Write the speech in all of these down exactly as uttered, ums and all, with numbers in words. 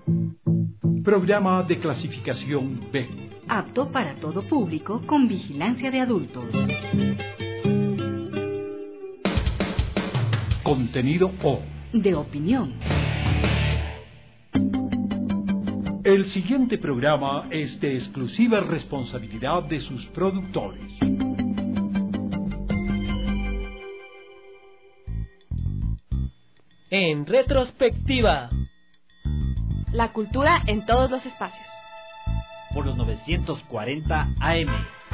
Programa de clasificación B. Apto para todo público con vigilancia de adultos. Contenido O. De opinión. El siguiente programa es de exclusiva responsabilidad de sus productores. En retrospectiva. La cultura en todos los espacios. Por los novecientos cuarenta A M.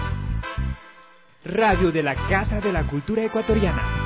Radio de la Casa de la Cultura Ecuatoriana.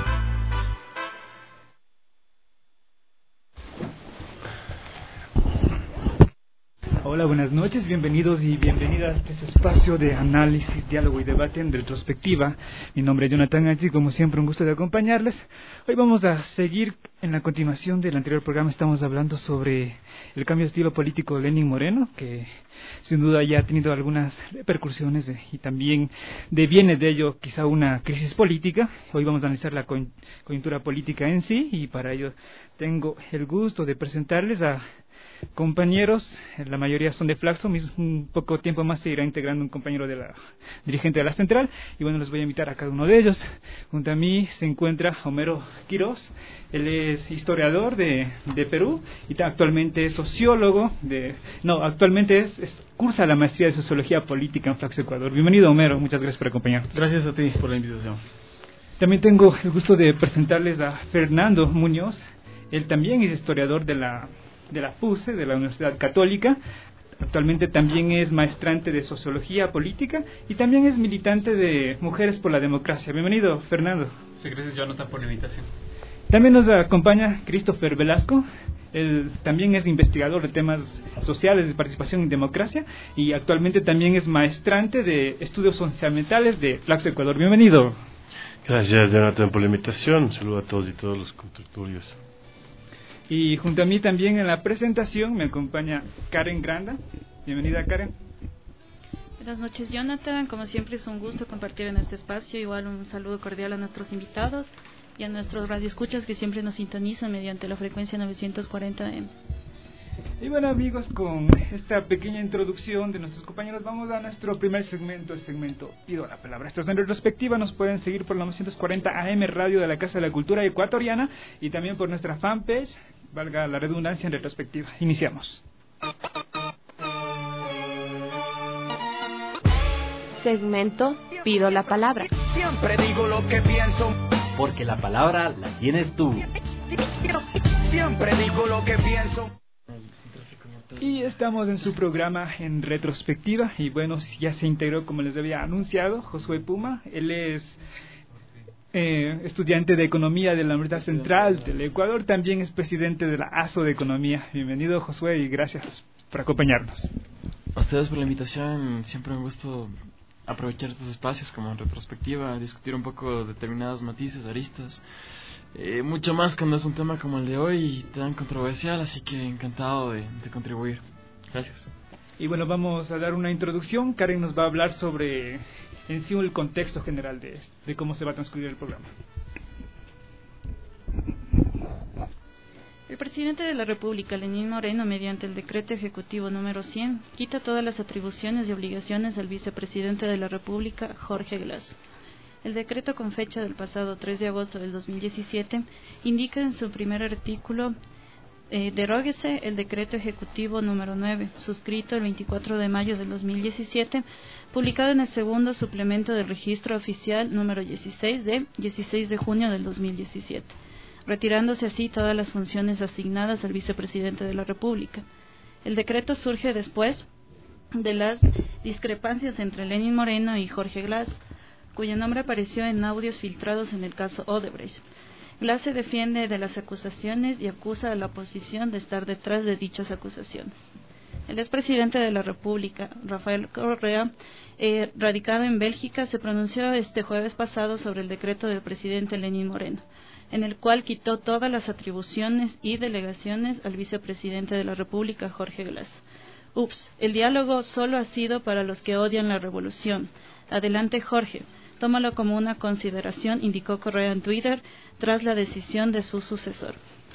Hola, buenas noches, bienvenidos y bienvenidas a este espacio de análisis, diálogo y debate en retrospectiva. Mi nombre es Jonathan Achi, como siempre un gusto de acompañarles. Hoy vamos a seguir en la continuación del anterior programa. Estamos hablando sobre el cambio de estilo político de Lenín Moreno, que sin duda ya ha tenido algunas repercusiones de, y también deviene de ello quizá una crisis política. Hoy vamos a analizar la coyuntura política en sí y para ello tengo el gusto de presentarles a compañeros, la mayoría son de Flaxo, un poco tiempo más se irá integrando un compañero de la dirigente de la central y bueno, les voy a invitar a cada uno de ellos. Junto a mí se encuentra Homero Quiroz, él es historiador de, de Perú y actualmente es sociólogo de, no, actualmente es, es cursa la maestría de sociología política en Flaxo, Ecuador. Bienvenido, Homero, muchas gracias por acompañarnos. Gracias a ti por la invitación. También tengo el gusto de presentarles a Fernando Muñoz, él también es historiador de la de la F U S E, de la Universidad Católica. Actualmente también es maestrante de Sociología Política y también es militante de Mujeres por la Democracia. Bienvenido, Fernando. Sí, gracias, Jonathan, por la invitación. También nos acompaña Christopher Velasco. Él también es investigador de temas sociales, de participación en democracia y actualmente también es maestrante de Estudios Socioambientales de Flaxo, Ecuador. Bienvenido. Gracias, Jonathan, por la invitación. Un saludo a todos y todos los contertulios. Y junto a mí también en la presentación me acompaña Karen Granda. Bienvenida, Karen. Buenas noches, Jonathan. Como siempre es un gusto compartir en este espacio. Igual un saludo cordial a nuestros invitados y a nuestros radioescuchas que siempre nos sintonizan mediante la frecuencia novecientos cuarenta A M. Y bueno, amigos, con esta pequeña introducción de nuestros compañeros vamos a nuestro primer segmento, el segmento Pido la Palabra. Esto es en retrospectiva, nos pueden seguir por la novecientos cuarenta A M Radio de la Casa de la Cultura Ecuatoriana y también por nuestra fanpage, valga la redundancia, en retrospectiva. Iniciamos. Segmento Pido la Palabra. Siempre digo lo que pienso, porque la palabra la tienes tú. Siempre digo lo que pienso. Y estamos en su programa en retrospectiva y bueno, ya se integró, como les había anunciado, Josué Puma. Él es eh, estudiante de Economía de la Universidad Central del Ecuador, también es presidente de la A S O de Economía. Bienvenido, Josué, y gracias por acompañarnos. A ustedes por la invitación, siempre me gusta aprovechar estos espacios como en retrospectiva, discutir un poco determinados matices, aristas. Eh, mucho más cuando es un tema como el de hoy tan controversial, así que encantado de, de contribuir. Gracias. Y bueno, vamos a dar una introducción. Karen nos va a hablar sobre en sí el contexto general de, de cómo se va a transcurrir el programa. El presidente de la República, Lenín Moreno, mediante el decreto ejecutivo número cien, quita todas las atribuciones y obligaciones al vicepresidente de la República, Jorge Glass. El decreto con fecha del pasado tres de agosto del dos mil diecisiete indica en su primer artículo eh, deróguese el decreto ejecutivo número nueve, suscrito el veinticuatro de mayo del dos mil diecisiete, publicado en el segundo suplemento del registro oficial número dieciséis de dieciséis de junio del dos mil diecisiete, retirándose así todas las funciones asignadas al vicepresidente de la República. El decreto surge después de las discrepancias entre Lenín Moreno y Jorge Glass, cuyo nombre apareció en audios filtrados en el caso Odebrecht. Glass se defiende de las acusaciones y acusa a la oposición de estar detrás de dichas acusaciones. El expresidente de la República, Rafael Correa, eh, radicado en Bélgica, se pronunció este jueves pasado sobre el decreto del presidente Lenín Moreno, en el cual quitó todas las atribuciones y delegaciones al vicepresidente de la República, Jorge Glass. Ups, el diálogo solo ha sido para los que odian la revolución. Adelante, Jorge. Tómalo como una consideración, indicó Correa en Twitter, tras la decisión de su sucesor.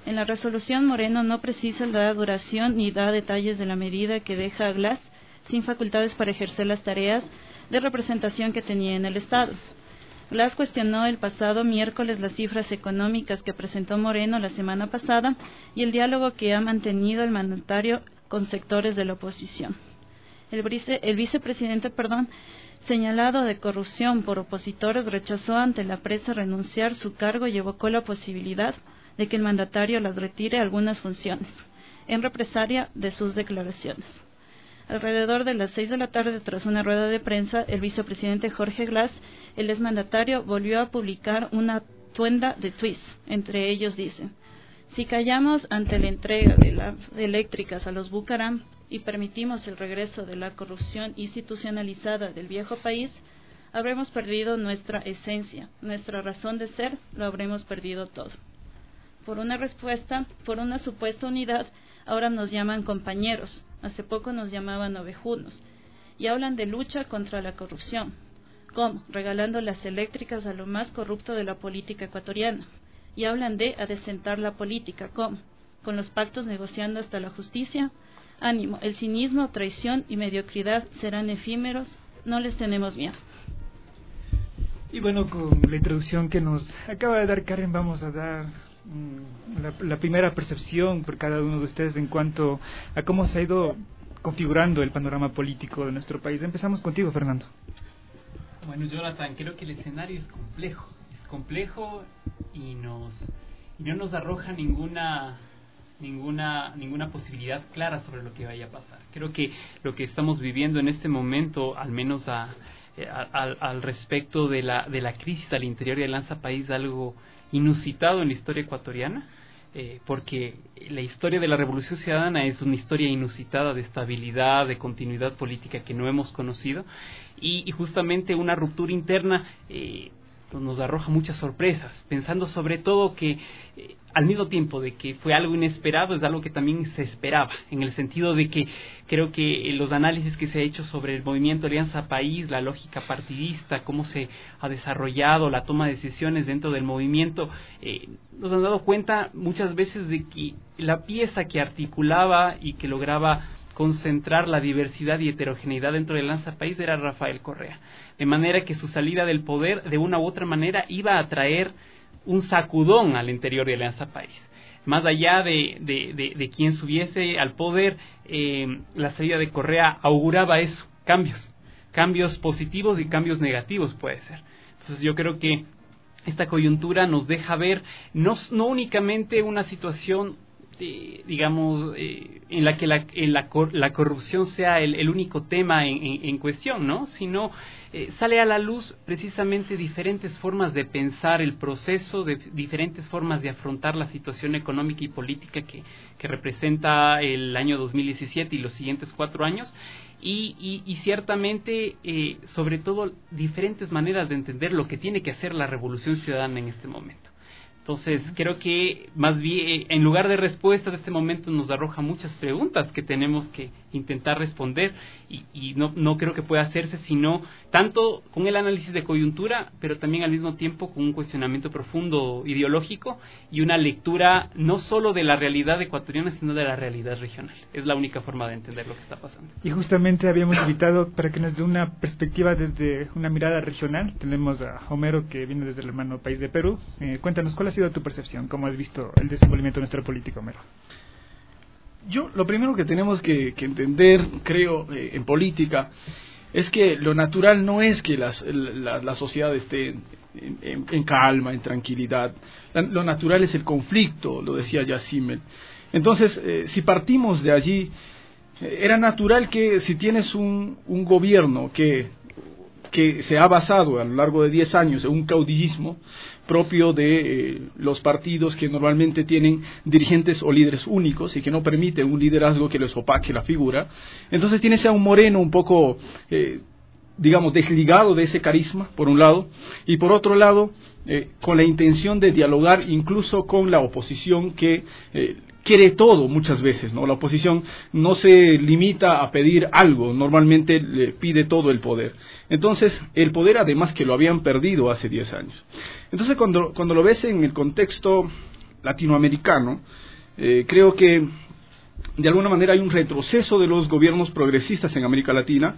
En la resolución, Moreno no precisa la duración ni da detalles de la medida que deja a Glass sin facultades para ejercer las tareas de representación que tenía en el Estado. Glass cuestionó el pasado miércoles las cifras económicas que presentó Moreno la semana pasada y el diálogo que ha mantenido el mandatario con sectores de la oposición. El, vice, el vicepresidente, perdón, señalado de corrupción por opositores, rechazó ante la prensa renunciar su cargo y evocó la posibilidad de que el mandatario las retire algunas funciones, en represalia de sus declaraciones. Alrededor de las seis de la tarde, tras una rueda de prensa, el vicepresidente Jorge Glass, el exmandatario, volvió a publicar una tuenda de tweets. Entre ellos dice: si callamos ante la entrega de las eléctricas a los Bucaram y permitimos el regreso de la corrupción institucionalizada del viejo país, habremos perdido nuestra esencia, nuestra razón de ser, lo habremos perdido todo. Por una respuesta, por una supuesta unidad, ahora nos llaman compañeros, hace poco nos llamaban ovejunos, y hablan de lucha contra la corrupción. ¿Cómo? Regalando las eléctricas a lo más corrupto de la política ecuatoriana. Y hablan de adecentar la política. ¿Cómo? Con los pactos negociando hasta la justicia. Ánimo, el cinismo, traición y mediocridad serán efímeros, no les tenemos miedo. Y bueno, con la introducción que nos acaba de dar Karen, vamos a dar mmm, la, la primera percepción por cada uno de ustedes en cuanto a cómo se ha ido configurando el panorama político de nuestro país. Empezamos contigo, Fernando. Bueno, Jonathan, creo que el escenario es complejo, es complejo y nos y no nos arroja ninguna ninguna ninguna posibilidad clara sobre lo que vaya a pasar. Creo que lo que estamos viviendo en este momento, al menos a, a, al, al respecto de la de la crisis al interior de Alianza País, es algo inusitado en la historia ecuatoriana, eh, porque la historia de la Revolución Ciudadana es una historia inusitada de estabilidad, de continuidad política que no hemos conocido, y, y justamente una ruptura interna eh, nos arroja muchas sorpresas, pensando sobre todo que eh, al mismo tiempo de que fue algo inesperado, es algo que también se esperaba, en el sentido de que creo que los análisis que se ha hecho sobre el movimiento Alianza País, la lógica partidista, cómo se ha desarrollado la toma de decisiones dentro del movimiento, eh, nos han dado cuenta muchas veces de que la pieza que articulaba y que lograba concentrar la diversidad y heterogeneidad dentro de Alianza País era Rafael Correa, de manera que su salida del poder de una u otra manera iba a traer un sacudón al interior de Alianza País. Más allá de, de, de, de quien subiese al poder, eh, la salida de Correa auguraba eso, cambios, cambios positivos y cambios negativos puede ser. Entonces yo creo que esta coyuntura nos deja ver no, no únicamente una situación Eh, digamos, eh, en la que la, en la, cor, la corrupción sea el, el único tema en, en, en cuestión, ¿no? Sino eh, sale a la luz precisamente diferentes formas de pensar el proceso, de diferentes formas de afrontar la situación económica y política que, que representa el año dos mil diecisiete y los siguientes cuatro años, y, y, y ciertamente, eh, sobre todo, diferentes maneras de entender lo que tiene que hacer la Revolución Ciudadana en este momento. Entonces, creo que más bien, en lugar de respuestas de este momento, nos arroja muchas preguntas que tenemos que intentar responder, y, y no, no creo que pueda hacerse sino tanto con el análisis de coyuntura, pero también al mismo tiempo con un cuestionamiento profundo ideológico y una lectura no solo de la realidad ecuatoriana, sino de la realidad regional. Es la única forma de entender lo que está pasando. Y justamente habíamos invitado para que nos dé una perspectiva desde una mirada regional. Tenemos a Homero, que viene desde el hermano país de Perú. Eh, cuéntanos, ¿cuál ha sido tu percepción? ¿Cómo has visto el desenvolvimiento de nuestra política, Homero? Yo, lo primero que tenemos que, que entender, creo, eh, en política, es que lo natural no es que las, la, la sociedad esté en, en, en calma, en tranquilidad. La, lo natural es el conflicto, lo decía ya Simmel. Entonces, eh, si partimos de allí, eh, era natural que si tienes un, un gobierno que, que se ha basado a lo largo de diez años en un caudillismo propio de eh, los partidos que normalmente tienen dirigentes o líderes únicos y que no permiten un liderazgo que les opaque la figura, entonces tienes a un Moreno un poco, eh, digamos, desligado de ese carisma, por un lado, y por otro lado, eh, con la intención de dialogar incluso con la oposición que eh, quiere todo muchas veces, ¿no? La oposición no se limita a pedir algo, normalmente le pide todo el poder. Entonces, el poder además que lo habían perdido hace diez años. Entonces, cuando, cuando lo ves en el contexto latinoamericano, eh, creo que de alguna manera hay un retroceso de los gobiernos progresistas en América Latina.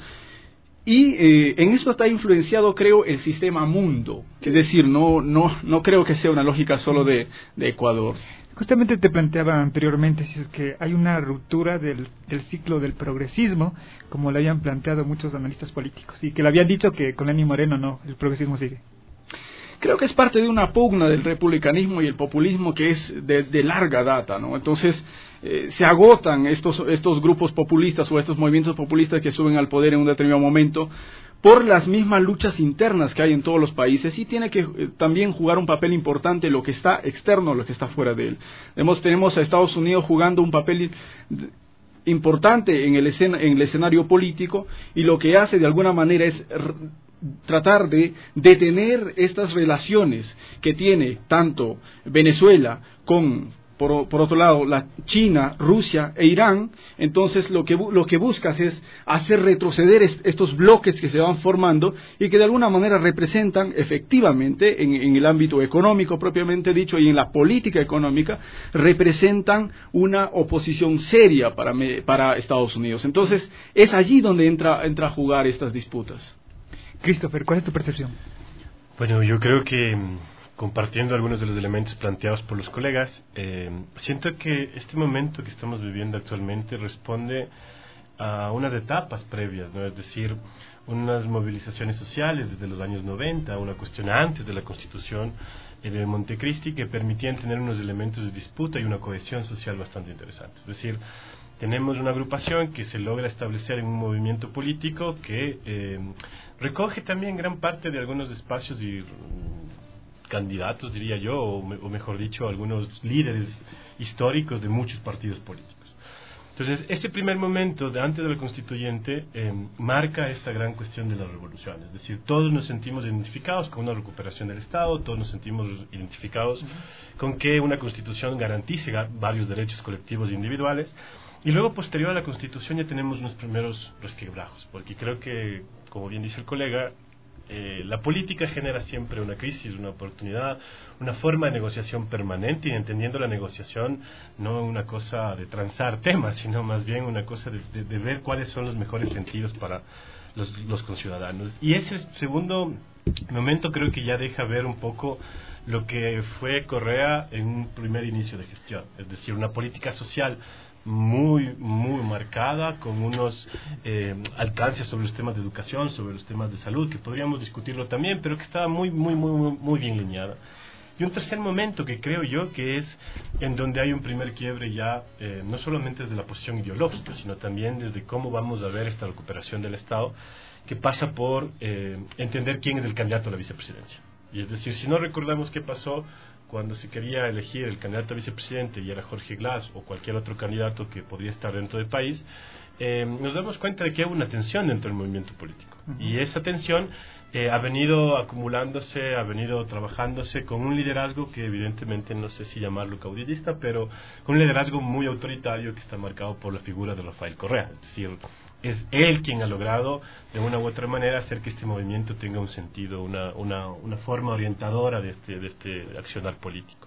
Y eh, en esto está influenciado, creo, el sistema mundo. Es decir, no no no creo que sea una lógica solo de, de Ecuador. Justamente te planteaba anteriormente si es que hay una ruptura del, del ciclo del progresismo, como lo habían planteado muchos analistas políticos, y que le habían dicho que con Lenín Moreno no, el progresismo sigue. Creo que es parte de una pugna del republicanismo y el populismo que es de, de larga data, ¿no? Entonces, eh, se agotan estos, estos grupos populistas o estos movimientos populistas que suben al poder en un determinado momento por las mismas luchas internas que hay en todos los países, y tiene que eh, también jugar un papel importante lo que está externo, lo que está fuera de él. Vemos, tenemos a Estados Unidos jugando un papel importante en el, escena, en el escenario político, y lo que hace de alguna manera es tratar de detener estas relaciones que tiene tanto Venezuela con, por, por otro lado, la China, Rusia e Irán. Entonces lo que, lo que buscas es hacer retroceder est, estos bloques que se van formando y que de alguna manera representan efectivamente en, en el ámbito económico propiamente dicho y en la política económica, representan una oposición seria para, para Estados Unidos. Entonces es allí donde entra, entra a jugar estas disputas. Christopher, ¿cuál es tu percepción? Bueno, yo creo que compartiendo algunos de los elementos planteados por los colegas, eh, siento que este momento que estamos viviendo actualmente responde a unas etapas previas, ¿no? Es decir, unas movilizaciones sociales desde los años noventa, una cuestión antes de la Constitución eh, de Montecristi que permitían tener unos elementos de disputa y una cohesión social bastante interesantes. Es decir, tenemos una agrupación que se logra establecer en un movimiento político que eh, recoge también gran parte de algunos espacios y mm, candidatos, diría yo, o, me, o mejor dicho, algunos líderes históricos de muchos partidos políticos. Entonces, este primer momento, de antes de la constituyente, eh, marca esta gran cuestión de la revolución. Es decir, todos nos sentimos identificados con una recuperación del Estado, todos nos sentimos identificados uh-huh. con que una constitución garantice varios derechos colectivos e individuales. Y luego, posterior a la Constitución, ya tenemos unos primeros resquebrajos, porque creo que, como bien dice el colega, eh, la política genera siempre una crisis, una oportunidad, una forma de negociación permanente, y entendiendo la negociación no una cosa de transar temas, sino más bien una cosa de, de, de ver cuáles son los mejores sentidos para los, los conciudadanos. Y ese segundo momento creo que ya deja ver un poco lo que fue Correa en un primer inicio de gestión, es decir, una política social muy muy marcada, con unos eh, alcances sobre los temas de educación, sobre los temas de salud, que podríamos discutirlo también, pero que estaba muy muy muy muy bien lineada. Y un tercer momento que creo yo que es en donde hay un primer quiebre ya, eh, no solamente desde la posición ideológica, sino también desde cómo vamos a ver esta recuperación del Estado, que pasa por eh, entender quién es el candidato a la vicepresidencia. Y es decir, si no recordamos qué pasó cuando se quería elegir el candidato a vicepresidente y era Jorge Glass o cualquier otro candidato que podría estar dentro del país, eh, nos damos cuenta de que hay una tensión dentro del movimiento político. Uh-huh. Y esa tensión eh, ha venido acumulándose, ha venido trabajándose con un liderazgo que evidentemente no sé si llamarlo caudillista, pero con un liderazgo muy autoritario que está marcado por la figura de Rafael Correa. Es decir, es él quien ha logrado de una u otra manera hacer que este movimiento tenga un sentido, una, una, una forma orientadora de este, de este accionar político.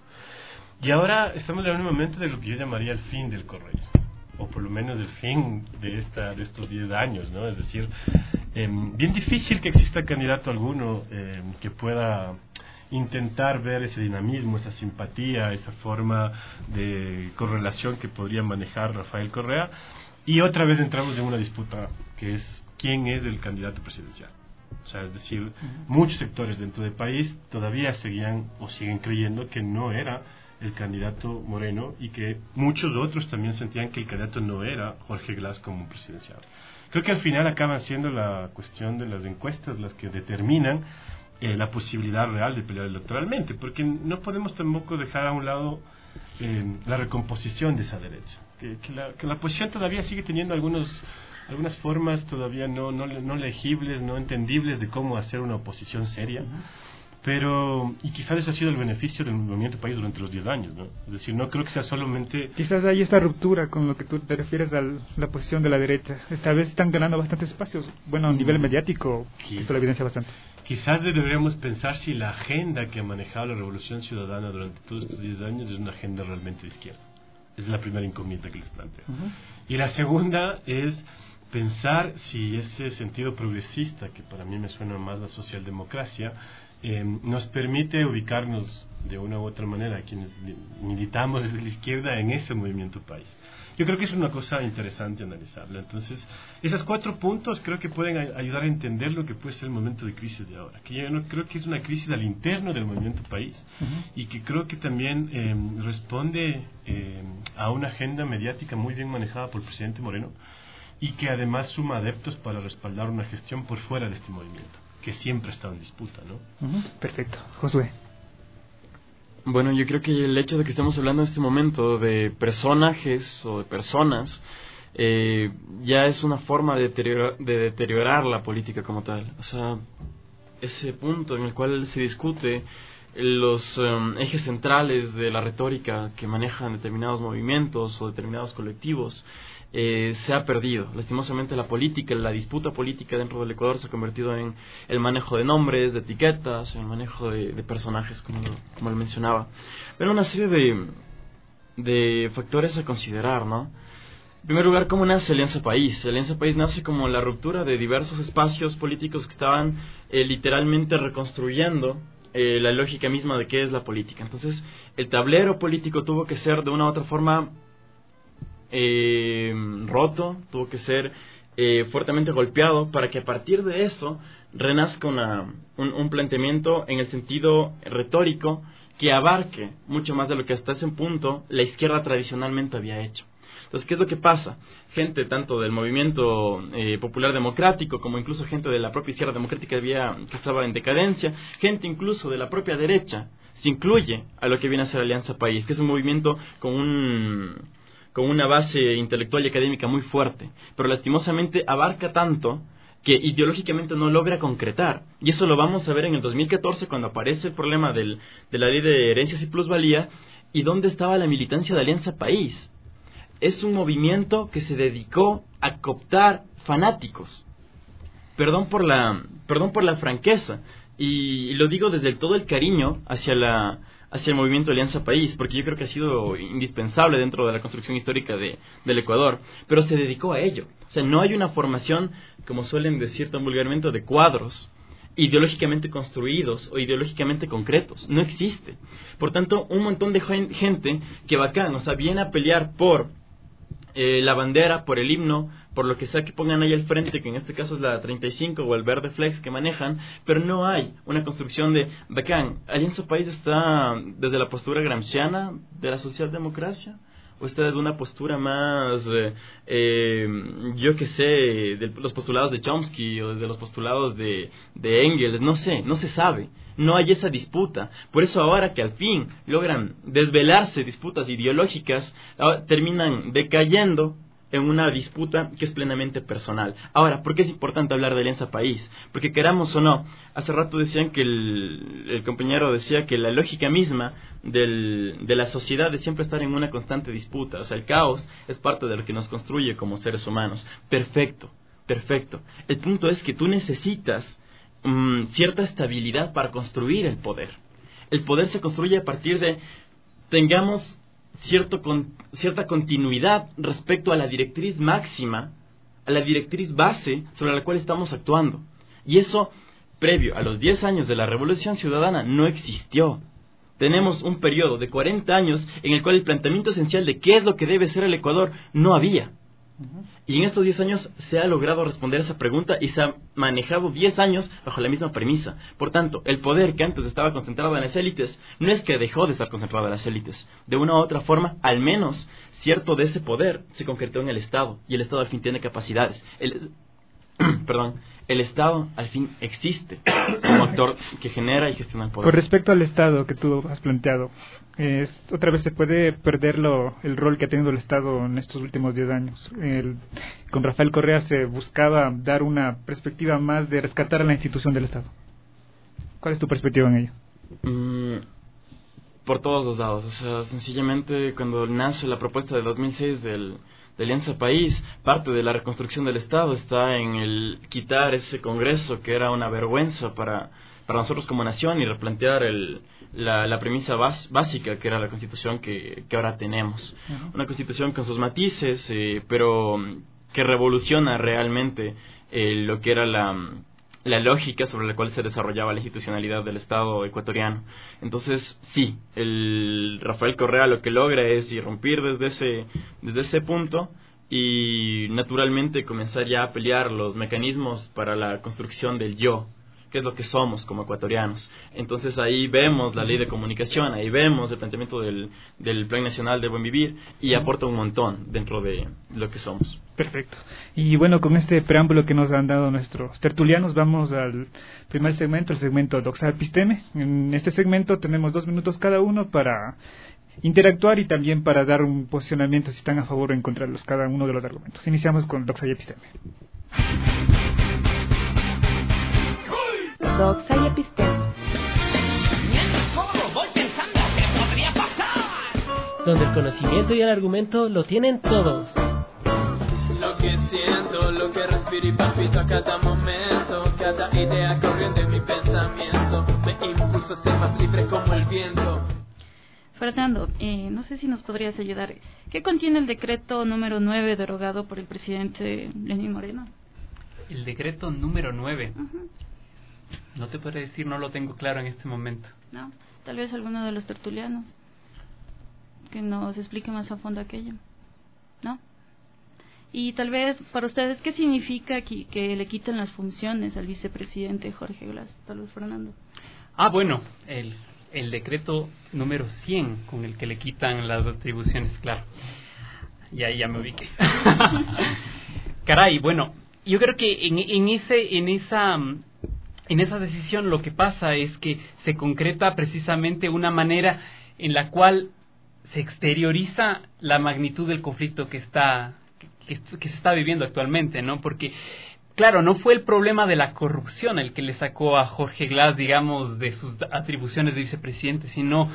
Y ahora estamos en un momento de lo que yo llamaría el fin del correísmo, o por lo menos el fin de, esta, de estos diez años, ¿no? Es decir, eh, bien difícil que exista candidato alguno eh, que pueda intentar ver ese dinamismo, esa simpatía, esa forma de correlación que podría manejar Rafael Correa. Y otra vez entramos en una disputa que es quién es el candidato presidencial. O sea, es decir, uh-huh. muchos sectores dentro del país todavía seguían o siguen creyendo que no era el candidato Moreno, y que muchos otros también sentían que el candidato no era Jorge Glass como presidencial. Creo que al final acaban siendo la cuestión de las encuestas las que determinan eh, la posibilidad real de pelear electoralmente, porque no podemos tampoco dejar a un lado eh, la recomposición de esa derecha. Que, que, la, que la oposición todavía sigue teniendo algunos, algunas formas todavía no, no, no legibles, no entendibles de cómo hacer una oposición seria. Uh-huh. Pero, y quizás eso ha sido el beneficio del movimiento país durante los diez años, ¿no? Es decir, no creo que sea solamente... Quizás hay esta ruptura con lo que tú te refieres a la posición de la derecha. Esta vez están ganando bastantes espacios, bueno, a nivel mediático, sí. esto lo evidencia bastante. quizás deberíamos pensar si la agenda que ha manejado la Revolución Ciudadana durante todos estos diez años es una agenda realmente de izquierda. Esa es la primera incógnita que les planteo. Uh-huh. Y la segunda es pensar si ese sentido progresista, que para mí me suena más a socialdemocracia, eh, nos permite ubicarnos de una u otra manera, quienes militamos desde la izquierda, en ese movimiento país. Yo creo que es una cosa interesante analizarla. Entonces, esos cuatro puntos creo que pueden a- ayudar a entender lo que puede ser el momento de crisis de ahora. Que yo no creo que es una crisis al interno del movimiento país, uh-huh. y que creo que también eh, responde eh, a una agenda mediática muy bien manejada por el presidente Moreno, y que además suma adeptos para respaldar una gestión por fuera de este movimiento, que siempre ha estado en disputa, ¿no? Uh-huh. Perfecto. Josué. Bueno, yo creo que el hecho de que estemos hablando en este momento de personajes o de personas eh, ya es una forma de deteriorar, de deteriorar la política como tal. O sea, ese punto en el cual se discute los um, ejes centrales de la retórica que manejan determinados movimientos o determinados colectivos eh, se ha perdido. Lastimosamente la política, la disputa política dentro del Ecuador se ha convertido en el manejo de nombres, de etiquetas, en el manejo de, de personajes, como lo, como lo mencionaba. Pero una serie de, de factores a considerar, ¿no? En primer lugar, ¿cómo nace Alianza País? Alianza País nace como la ruptura de diversos espacios políticos que estaban eh, literalmente reconstruyendo eh, la lógica misma de qué es la política. Entonces, el tablero político tuvo que ser de una u otra forma eh, roto, tuvo que ser eh, fuertemente golpeado para que a partir de eso renazca una, un, un planteamiento en el sentido retórico que abarque mucho más de lo que hasta ese punto la izquierda tradicionalmente había hecho. Entonces, ¿qué es lo que pasa? Gente tanto del movimiento eh, popular democrático como incluso gente de la propia izquierda democrática había, que estaba en decadencia, gente incluso de la propia derecha, se incluye a lo que viene a ser Alianza País, que es un movimiento con un... con una base intelectual y académica muy fuerte, pero lastimosamente abarca tanto que ideológicamente no logra concretar. Y eso lo vamos a ver en el dos mil catorce cuando aparece el problema del, de la ley de herencias y plusvalía, y dónde estaba la militancia de Alianza País. Es un movimiento que se dedicó a cooptar fanáticos. Perdón por la, perdón por la franqueza, y, y lo digo desde el, todo el cariño hacia la... hacia el movimiento Alianza País, porque yo creo que ha sido indispensable dentro de la construcción histórica de, del Ecuador, pero se dedicó a ello. O sea, no hay una formación, como suelen decir tan vulgarmente, de cuadros ideológicamente construidos o ideológicamente concretos. No existe. Por tanto, un montón de gente que bacán, o sea, viene a pelear por eh, la bandera, por el himno, por lo que sea que pongan ahí al frente, que en este caso es la treinta y cinco o el verde flex que manejan, pero no hay una construcción de, bacán, Alianza País está desde la postura gramsciana de la socialdemocracia, o está desde una postura más, eh, eh, yo que sé, de los postulados de Chomsky o desde los postulados de, de Engels, no sé, no se sabe, no hay esa disputa. Por eso ahora que al fin logran desvelarse disputas ideológicas, terminan decayendo en una disputa que es plenamente personal. Ahora, ¿por qué es importante hablar de Alianza País? Porque queramos o no, hace rato decían que el, el compañero decía que la lógica misma del, de la sociedad es siempre estar en una constante disputa. O sea, el caos es parte de lo que nos construye como seres humanos. Perfecto, perfecto. El punto es que tú necesitas um, cierta estabilidad para construir el poder. El poder se construye a partir de, tengamos Cierto con, cierta continuidad respecto a la directriz máxima, a la directriz base sobre la cual estamos actuando. Y eso, previo a los diez años de la Revolución Ciudadana, no existió. Tenemos un periodo de cuarenta años en el cual el planteamiento esencial de qué es lo que debe ser el Ecuador no había. Uh-huh. Y en estos diez años se ha logrado responder esa pregunta y se ha manejado diez años bajo la misma premisa. Por tanto, el poder que antes estaba concentrado en las élites no es que dejó de estar concentrado en las élites. De una u otra forma, al menos cierto de ese poder se concretó en el Estado, y el Estado al fin tiene capacidades. El, perdón, el Estado al fin existe como actor que genera y gestiona el poder. Con respecto al Estado que tú has planteado, es, otra vez se puede perder lo, el rol que ha tenido el Estado en estos últimos diez años. El, con Rafael Correa se buscaba dar una perspectiva más de rescatar a la institución del Estado. ¿Cuál es tu perspectiva en ello? Mm, por todos los lados. O sea, sencillamente cuando nace la propuesta de dos mil seis del, de Alianza País, parte de la reconstrucción del Estado está en el quitar ese Congreso que era una vergüenza para, para nosotros como nación y replantear el, la, la premisa bas, básica que era la Constitución que, que ahora tenemos. Uh-huh. Una Constitución con sus matices, eh, pero que revoluciona realmente eh, lo que era la... la lógica sobre la cual se desarrollaba la institucionalidad del Estado ecuatoriano. Entonces, sí, el Rafael Correa lo que logra es irrumpir desde ese, desde ese punto y naturalmente comenzar ya a pelear los mecanismos para la construcción del yo, que es lo que somos como ecuatorianos. Entonces ahí vemos la ley de comunicación, ahí vemos el planteamiento del, del Plan Nacional de Buen Vivir y aporta un montón dentro de lo que somos. Perfecto. Y bueno, con este preámbulo que nos han dado nuestros tertulianos, vamos al primer segmento, el segmento Doxa Episteme. En este segmento tenemos dos minutos cada uno para interactuar y también para dar un posicionamiento si están a favor o en contra de los, cada uno de los argumentos. Iniciamos con Doxa y Episteme. Doxa y Episteme. Donde el conocimiento y el argumento lo tienen todos. Lo que siento, lo que respiro y palpito a cada momento, cada idea corriente en mi pensamiento, me impulsa a ser más libre como el viento. Fernando, eh, no sé si nos podrías ayudar. ¿Qué contiene el decreto número nueve derogado por el presidente Lenín Moreno? El decreto número nueve. Uh-huh. No te podré decir, no lo tengo claro en este momento. No, tal vez alguno de los tertulianos que nos explique más a fondo aquello. ¿No? Y tal vez para ustedes, ¿qué significa que, que le quiten las funciones al vicepresidente Jorge Glass? Tal vez, Fernando. Ah, bueno, el, el decreto número cien con el que le quitan las atribuciones, claro. Y ahí ya me ubiqué. Caray, bueno, yo creo que en, en ese, en esa... En esa decisión lo que pasa es que se concreta precisamente una manera en la cual se exterioriza la magnitud del conflicto que está que, que se está viviendo actualmente, ¿no? Porque, claro, no fue el problema de la corrupción el que le sacó a Jorge Glass, digamos, de sus atribuciones de vicepresidente, sino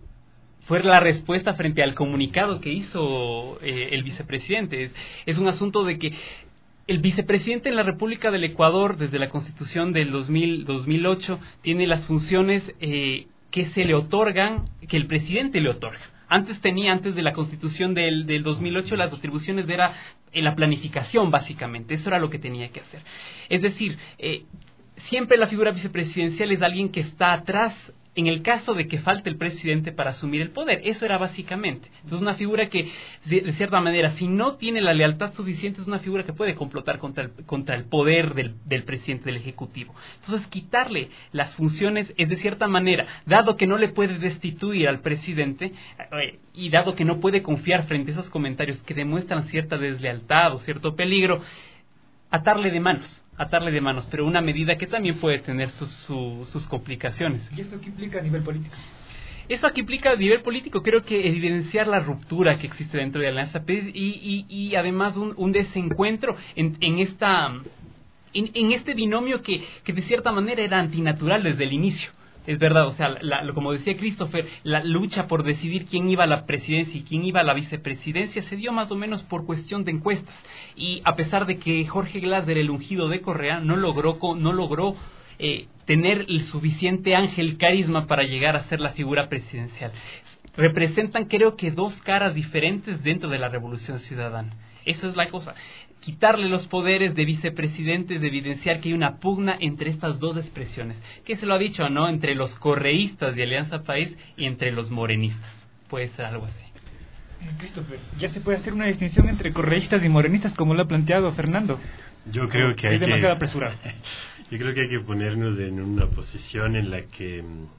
fue la respuesta frente al comunicado que hizo eh, el vicepresidente. Es, es un asunto de que el vicepresidente en la República del Ecuador, desde la Constitución del dos mil, dos mil ocho, tiene las funciones eh, que se le otorgan, que el presidente le otorga. Antes tenía, antes de la Constitución del, del dos mil ocho, las atribuciones era en la planificación, básicamente. Eso era lo que tenía que hacer. Es decir, eh, siempre la figura vicepresidencial es alguien que está atrás en el caso de que falte el presidente para asumir el poder. Eso era básicamente. Entonces, una figura que, de cierta manera, si no tiene la lealtad suficiente, es una figura que puede complotar contra el, contra el poder del, del presidente del Ejecutivo. Entonces, quitarle las funciones es, de cierta manera, dado que no le puede destituir al presidente, eh, y dado que no puede confiar frente a esos comentarios que demuestran cierta deslealtad o cierto peligro, atarle de manos. atarle de manos, pero una medida que también puede tener sus, sus, sus complicaciones. ¿Y esto qué implica a nivel político? Eso aquí implica a nivel político, creo que evidenciar la ruptura que existe dentro de Alianza País y, y, y además un, un desencuentro en, en esta en, en este binomio que, que de cierta manera era antinatural desde el inicio. Es verdad, o sea, la, la, como decía Christopher, la lucha por decidir quién iba a la presidencia y quién iba a la vicepresidencia se dio más o menos por cuestión de encuestas. Y a pesar de que Jorge Glass era el ungido de Correa, no logró, no logró eh, tener el suficiente ángel carisma para llegar a ser la figura presidencial. Representan, creo que, dos caras diferentes dentro de la Revolución Ciudadana. Eso es la cosa. Quitarle los poderes de vicepresidentes, de evidenciar que hay una pugna entre estas dos expresiones. Que se lo ha dicho, ¿no? Entre los correístas de Alianza País y entre los morenistas. Puede ser algo así. Christopher, ¿ya se puede hacer una distinción entre correístas y morenistas como lo ha planteado Fernando? Yo creo que hay es que... demasiado apresurado. Yo creo que hay que ponernos en una posición en la que...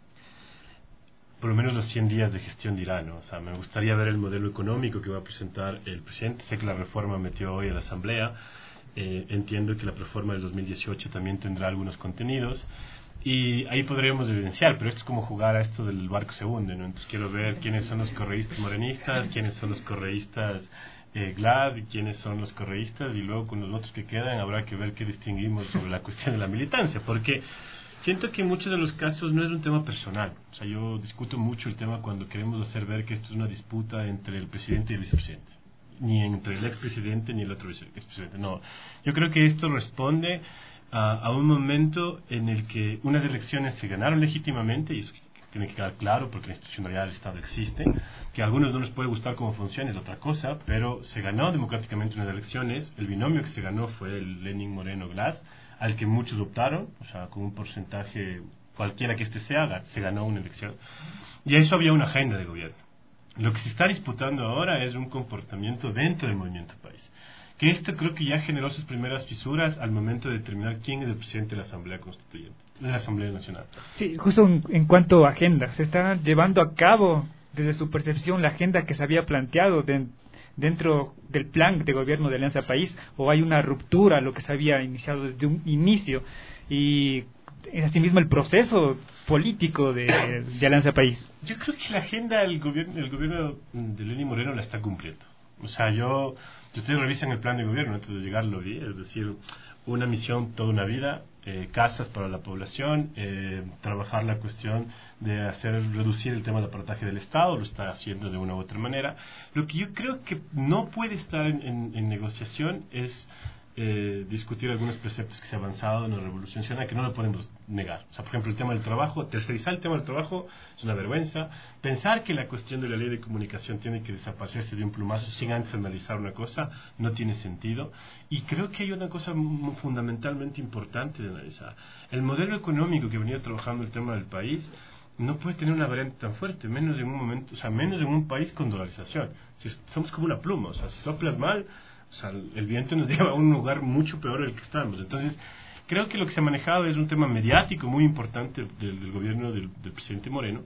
por lo menos los cien días de gestión dirán, ¿no? O sea, me gustaría ver el modelo económico que va a presentar el presidente. Sé que la reforma metió hoy a la Asamblea. Eh, entiendo que la reforma del dos mil dieciocho también tendrá algunos contenidos. Y ahí podríamos evidenciar, pero esto es como jugar a esto del barco se hunde, ¿no? Entonces quiero ver quiénes son los correístas morenistas, quiénes son los correístas eh, Glass y quiénes son los correístas. Y luego con los otros que quedan habrá que ver qué distinguimos sobre la cuestión de la militancia. Porque... siento que en muchos de los casos no es un tema personal. O sea, yo discuto mucho el tema cuando queremos hacer ver que esto es una disputa entre el presidente y el vicepresidente. ni entre el expresidente ni el otro expresidente. No, yo creo que esto responde a, a un momento en el que unas elecciones se ganaron legítimamente, y eso tiene que quedar claro porque la institucionalidad del Estado existe, que a algunos no les puede gustar cómo funciona, es otra cosa, pero se ganó democráticamente unas elecciones. El binomio que se ganó fue el Lenin Moreno Glass, al que muchos optaron, o sea, con un porcentaje cualquiera que este se haga, se ganó una elección. Y a eso había una agenda de gobierno. Lo que se está disputando ahora es un comportamiento dentro del movimiento país. Que esto creo que ya generó sus primeras fisuras al momento de determinar quién es el presidente de la Asamblea Constituyente, de la Asamblea Nacional. Sí, justo en, en cuanto a agenda, se está llevando a cabo desde su percepción la agenda que se había planteado de, dentro del plan de gobierno de Alianza País, o hay una ruptura a lo que se había iniciado desde un inicio, y asimismo el proceso político de, de Alianza País. Yo creo que la agenda del gobierno, el gobierno de Lenín Moreno la está cumpliendo. O sea, yo, si ustedes revisan el plan de gobierno antes de llegar, lo vi, es decir, una misión toda una vida, eh, casas para la población, eh, trabajar la cuestión de hacer reducir el tema del aparataje del Estado, lo está haciendo de una u otra manera. Lo que yo creo que no puede estar en, en, en negociación es Eh, discutir algunos preceptos que se han avanzado en la Revolución Ciudadana que no lo podemos negar. O sea, por ejemplo, el tema del trabajo, tercerizar el tema del trabajo es una vergüenza. Pensar que la cuestión de la ley de comunicación tiene que desaparecerse de un plumazo sin antes analizar una cosa no tiene sentido. Y creo que hay una cosa fundamentalmente importante de analizar. El modelo económico que venía trabajando el tema del país no puede tener una variante tan fuerte, menos en un momento, o sea, menos en un país con dolarización. Si somos como una pluma, o sea, si soplas mal, o sea, el viento nos lleva a un lugar mucho peor del que estamos. Entonces, creo que lo que se ha manejado es un tema mediático muy importante del, del gobierno del, del presidente Moreno,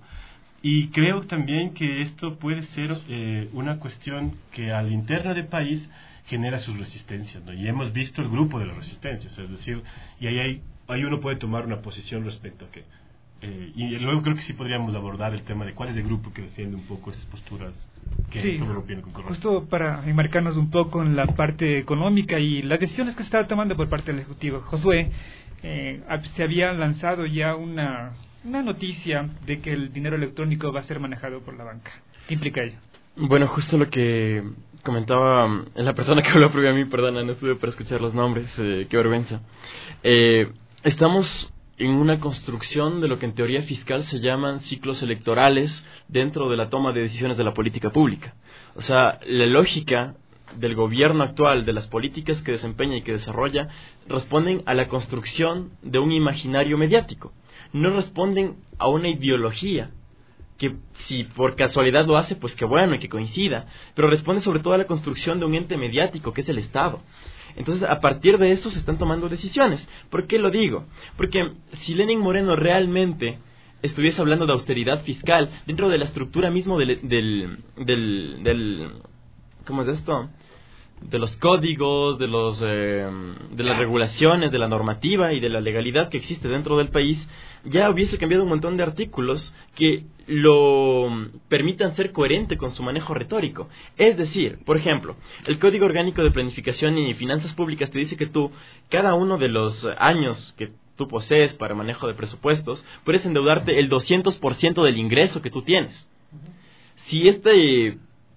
y creo también que esto puede ser eh, una cuestión que al interno del país genera sus resistencias, ¿no? Y hemos visto el grupo de las resistencias, es decir, y ahí, hay, ahí uno puede tomar una posición respecto a que Eh, y luego creo que sí podríamos abordar el tema de cuál es el grupo que defiende un poco esas posturas que sí, no lo opinan con correcto. Justo para enmarcarnos un poco en la parte económica y las decisiones que se estaba tomando por parte del Ejecutivo. Josué, eh, se había lanzado ya una, una noticia de que el dinero electrónico va a ser manejado por la banca. ¿Qué implica ello? Bueno, justo lo que comentaba la persona que habló previo a mí, perdona, no estuve para escuchar los nombres, eh, qué vergüenza. Eh, estamos en una construcción de lo que en teoría fiscal se llaman ciclos electorales dentro de la toma de decisiones de la política pública. O sea, la lógica del gobierno actual, de las políticas que desempeña y que desarrolla, responden a la construcción de un imaginario mediático. No responden a una ideología, que si por casualidad lo hace, pues qué bueno y que coincida, pero responde sobre todo a la construcción de un ente mediático que es el Estado. Entonces, a partir de eso se están tomando decisiones. ¿Por qué lo digo? Porque si Lenín Moreno realmente estuviese hablando de austeridad fiscal dentro de la estructura mismo del, del, del, del ¿cómo es esto? De los códigos, de los eh, de las regulaciones, de la normativa y de la legalidad que existe dentro del país, ya hubiese cambiado un montón de artículos que lo permitan ser coherente con su manejo retórico. Es decir, por ejemplo, el Código Orgánico de Planificación y Finanzas Públicas te dice que tú, cada uno de los años que tú posees para manejo de presupuestos, puedes endeudarte el doscientos por ciento del ingreso que tú tienes. Si este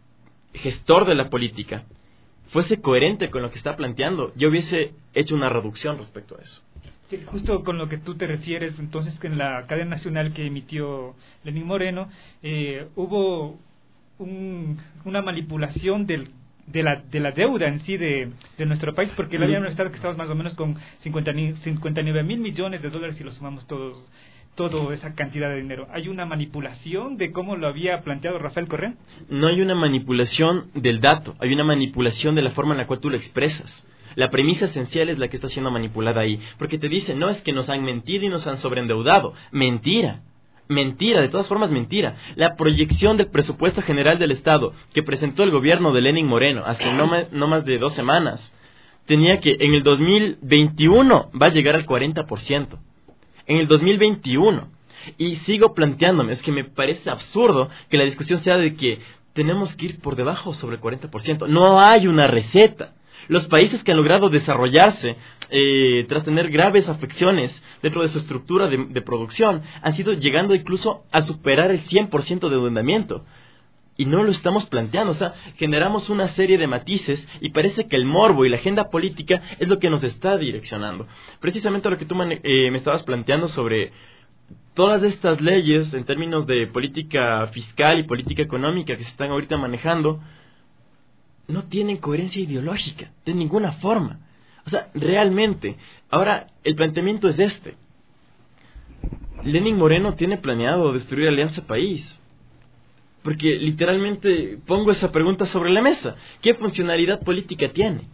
gestor de la política fuese coherente con lo que está planteando, yo hubiese hecho una reducción respecto a eso. Sí, justo con lo que tú te refieres, entonces, que en la cadena nacional que emitió Lenín Moreno, eh, hubo un, una manipulación del, de, la, de la deuda en sí de, de nuestro país, porque él había estado que estamos más o menos con cincuenta y nueve mil millones de dólares si lo sumamos todos, toda esa cantidad de dinero. ¿Hay una manipulación de cómo lo había planteado Rafael Correa? No hay una manipulación del dato, hay una manipulación de la forma en la cual tú lo expresas. La premisa esencial es la que está siendo manipulada ahí, porque te dicen, no, es que nos han mentido y nos han sobreendeudado. Mentira, mentira, de todas formas mentira. La proyección del presupuesto general del Estado que presentó el gobierno de Lenín Moreno hace no más, no más de dos semanas, tenía que en el dos mil veintiuno va a llegar al cuarenta por ciento. En el dos mil veintiuno. Y sigo planteándome, es que me parece absurdo que la discusión sea de que tenemos que ir por debajo o sobre el cuarenta por ciento. No hay una receta. Los países que han logrado desarrollarse eh, tras tener graves afecciones dentro de su estructura de, de producción han sido llegando incluso a superar el cien por ciento de endeudamiento. y no lo estamos planteando. O sea, generamos una serie de matices y parece que el morbo y la agenda política es lo que nos está direccionando. Precisamente lo que tú mane- eh, me estabas planteando sobre todas estas leyes en términos de política fiscal y política económica que se están ahorita manejando no tienen coherencia ideológica de ninguna forma. O sea, realmente, ahora el planteamiento es este. Lenín Moreno tiene planeado destruir Alianza País. Porque literalmente pongo esa pregunta sobre la mesa. ¿Qué funcionalidad política tiene?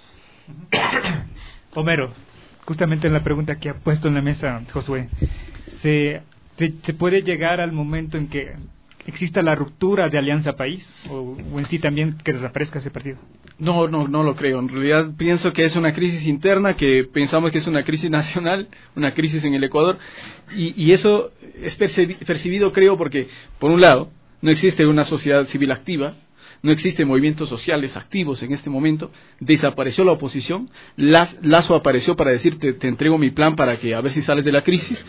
Homero, justamente la pregunta que ha puesto en la mesa Josué, ¿se, se, se puede llegar al momento en que exista la ruptura de Alianza País o, o en sí también que desaparezca ese partido? No, no, no lo creo. En realidad pienso que es una crisis interna, que pensamos que es una crisis nacional, una crisis en el Ecuador, y, y eso es percibi- percibido, creo, porque, por un lado, no existe una sociedad civil activa, no existen movimientos sociales activos en este momento, desapareció la oposición, Lazo apareció para decirte, te entrego mi plan para que a ver si sales de la crisis.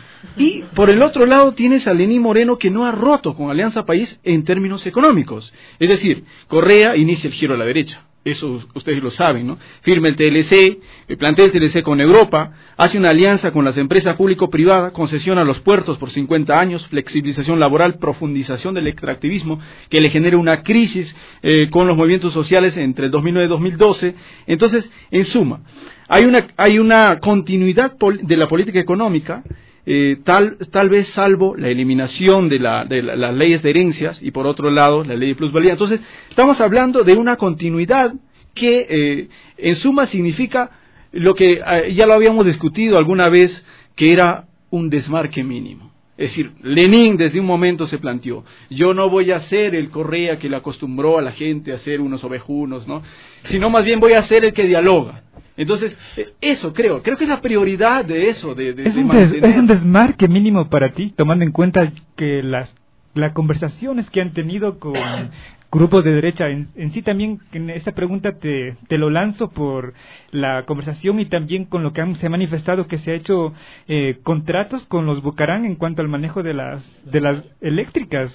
Y por el otro lado tienes a Lenín Moreno, que no ha roto con Alianza País en términos económicos. Es decir, Correa inicia el giro a la derecha, eso ustedes lo saben, ¿no? Firma el T L C, plantea el T L C con Europa, hace una alianza con las empresas público-privadas, concesiona los puertos por cincuenta años, flexibilización laboral, profundización del extractivismo, que le genera una crisis eh, con los movimientos sociales entre el dos mil nueve y dos mil doce. Entonces, en suma, hay una, hay una continuidad pol- de la política económica. Eh, tal, tal vez salvo la eliminación de, la, de la, las leyes de herencias y por otro lado la ley de plusvalía. Entonces estamos hablando de una continuidad que eh, en suma significa lo que eh, ya lo habíamos discutido alguna vez, que era un desmarque mínimo. Es decir, Lenin desde un momento se planteó, yo no voy a ser el Correa que le acostumbró a la gente a ser unos ovejunos, ¿no? Sino más bien voy a ser el que dialoga. Entonces, eso creo, creo que es la prioridad de eso. De, de, ¿Es, de un des, ¿Es un desmarque mínimo para ti, tomando en cuenta que las, las conversaciones que han tenido con grupos de derecha, en, en sí también, en esta pregunta te, te lo lanzo por la conversación y también con lo que han, se ha manifestado que se ha hecho eh, contratos con los Bucarán en cuanto al manejo de las, de las eléctricas?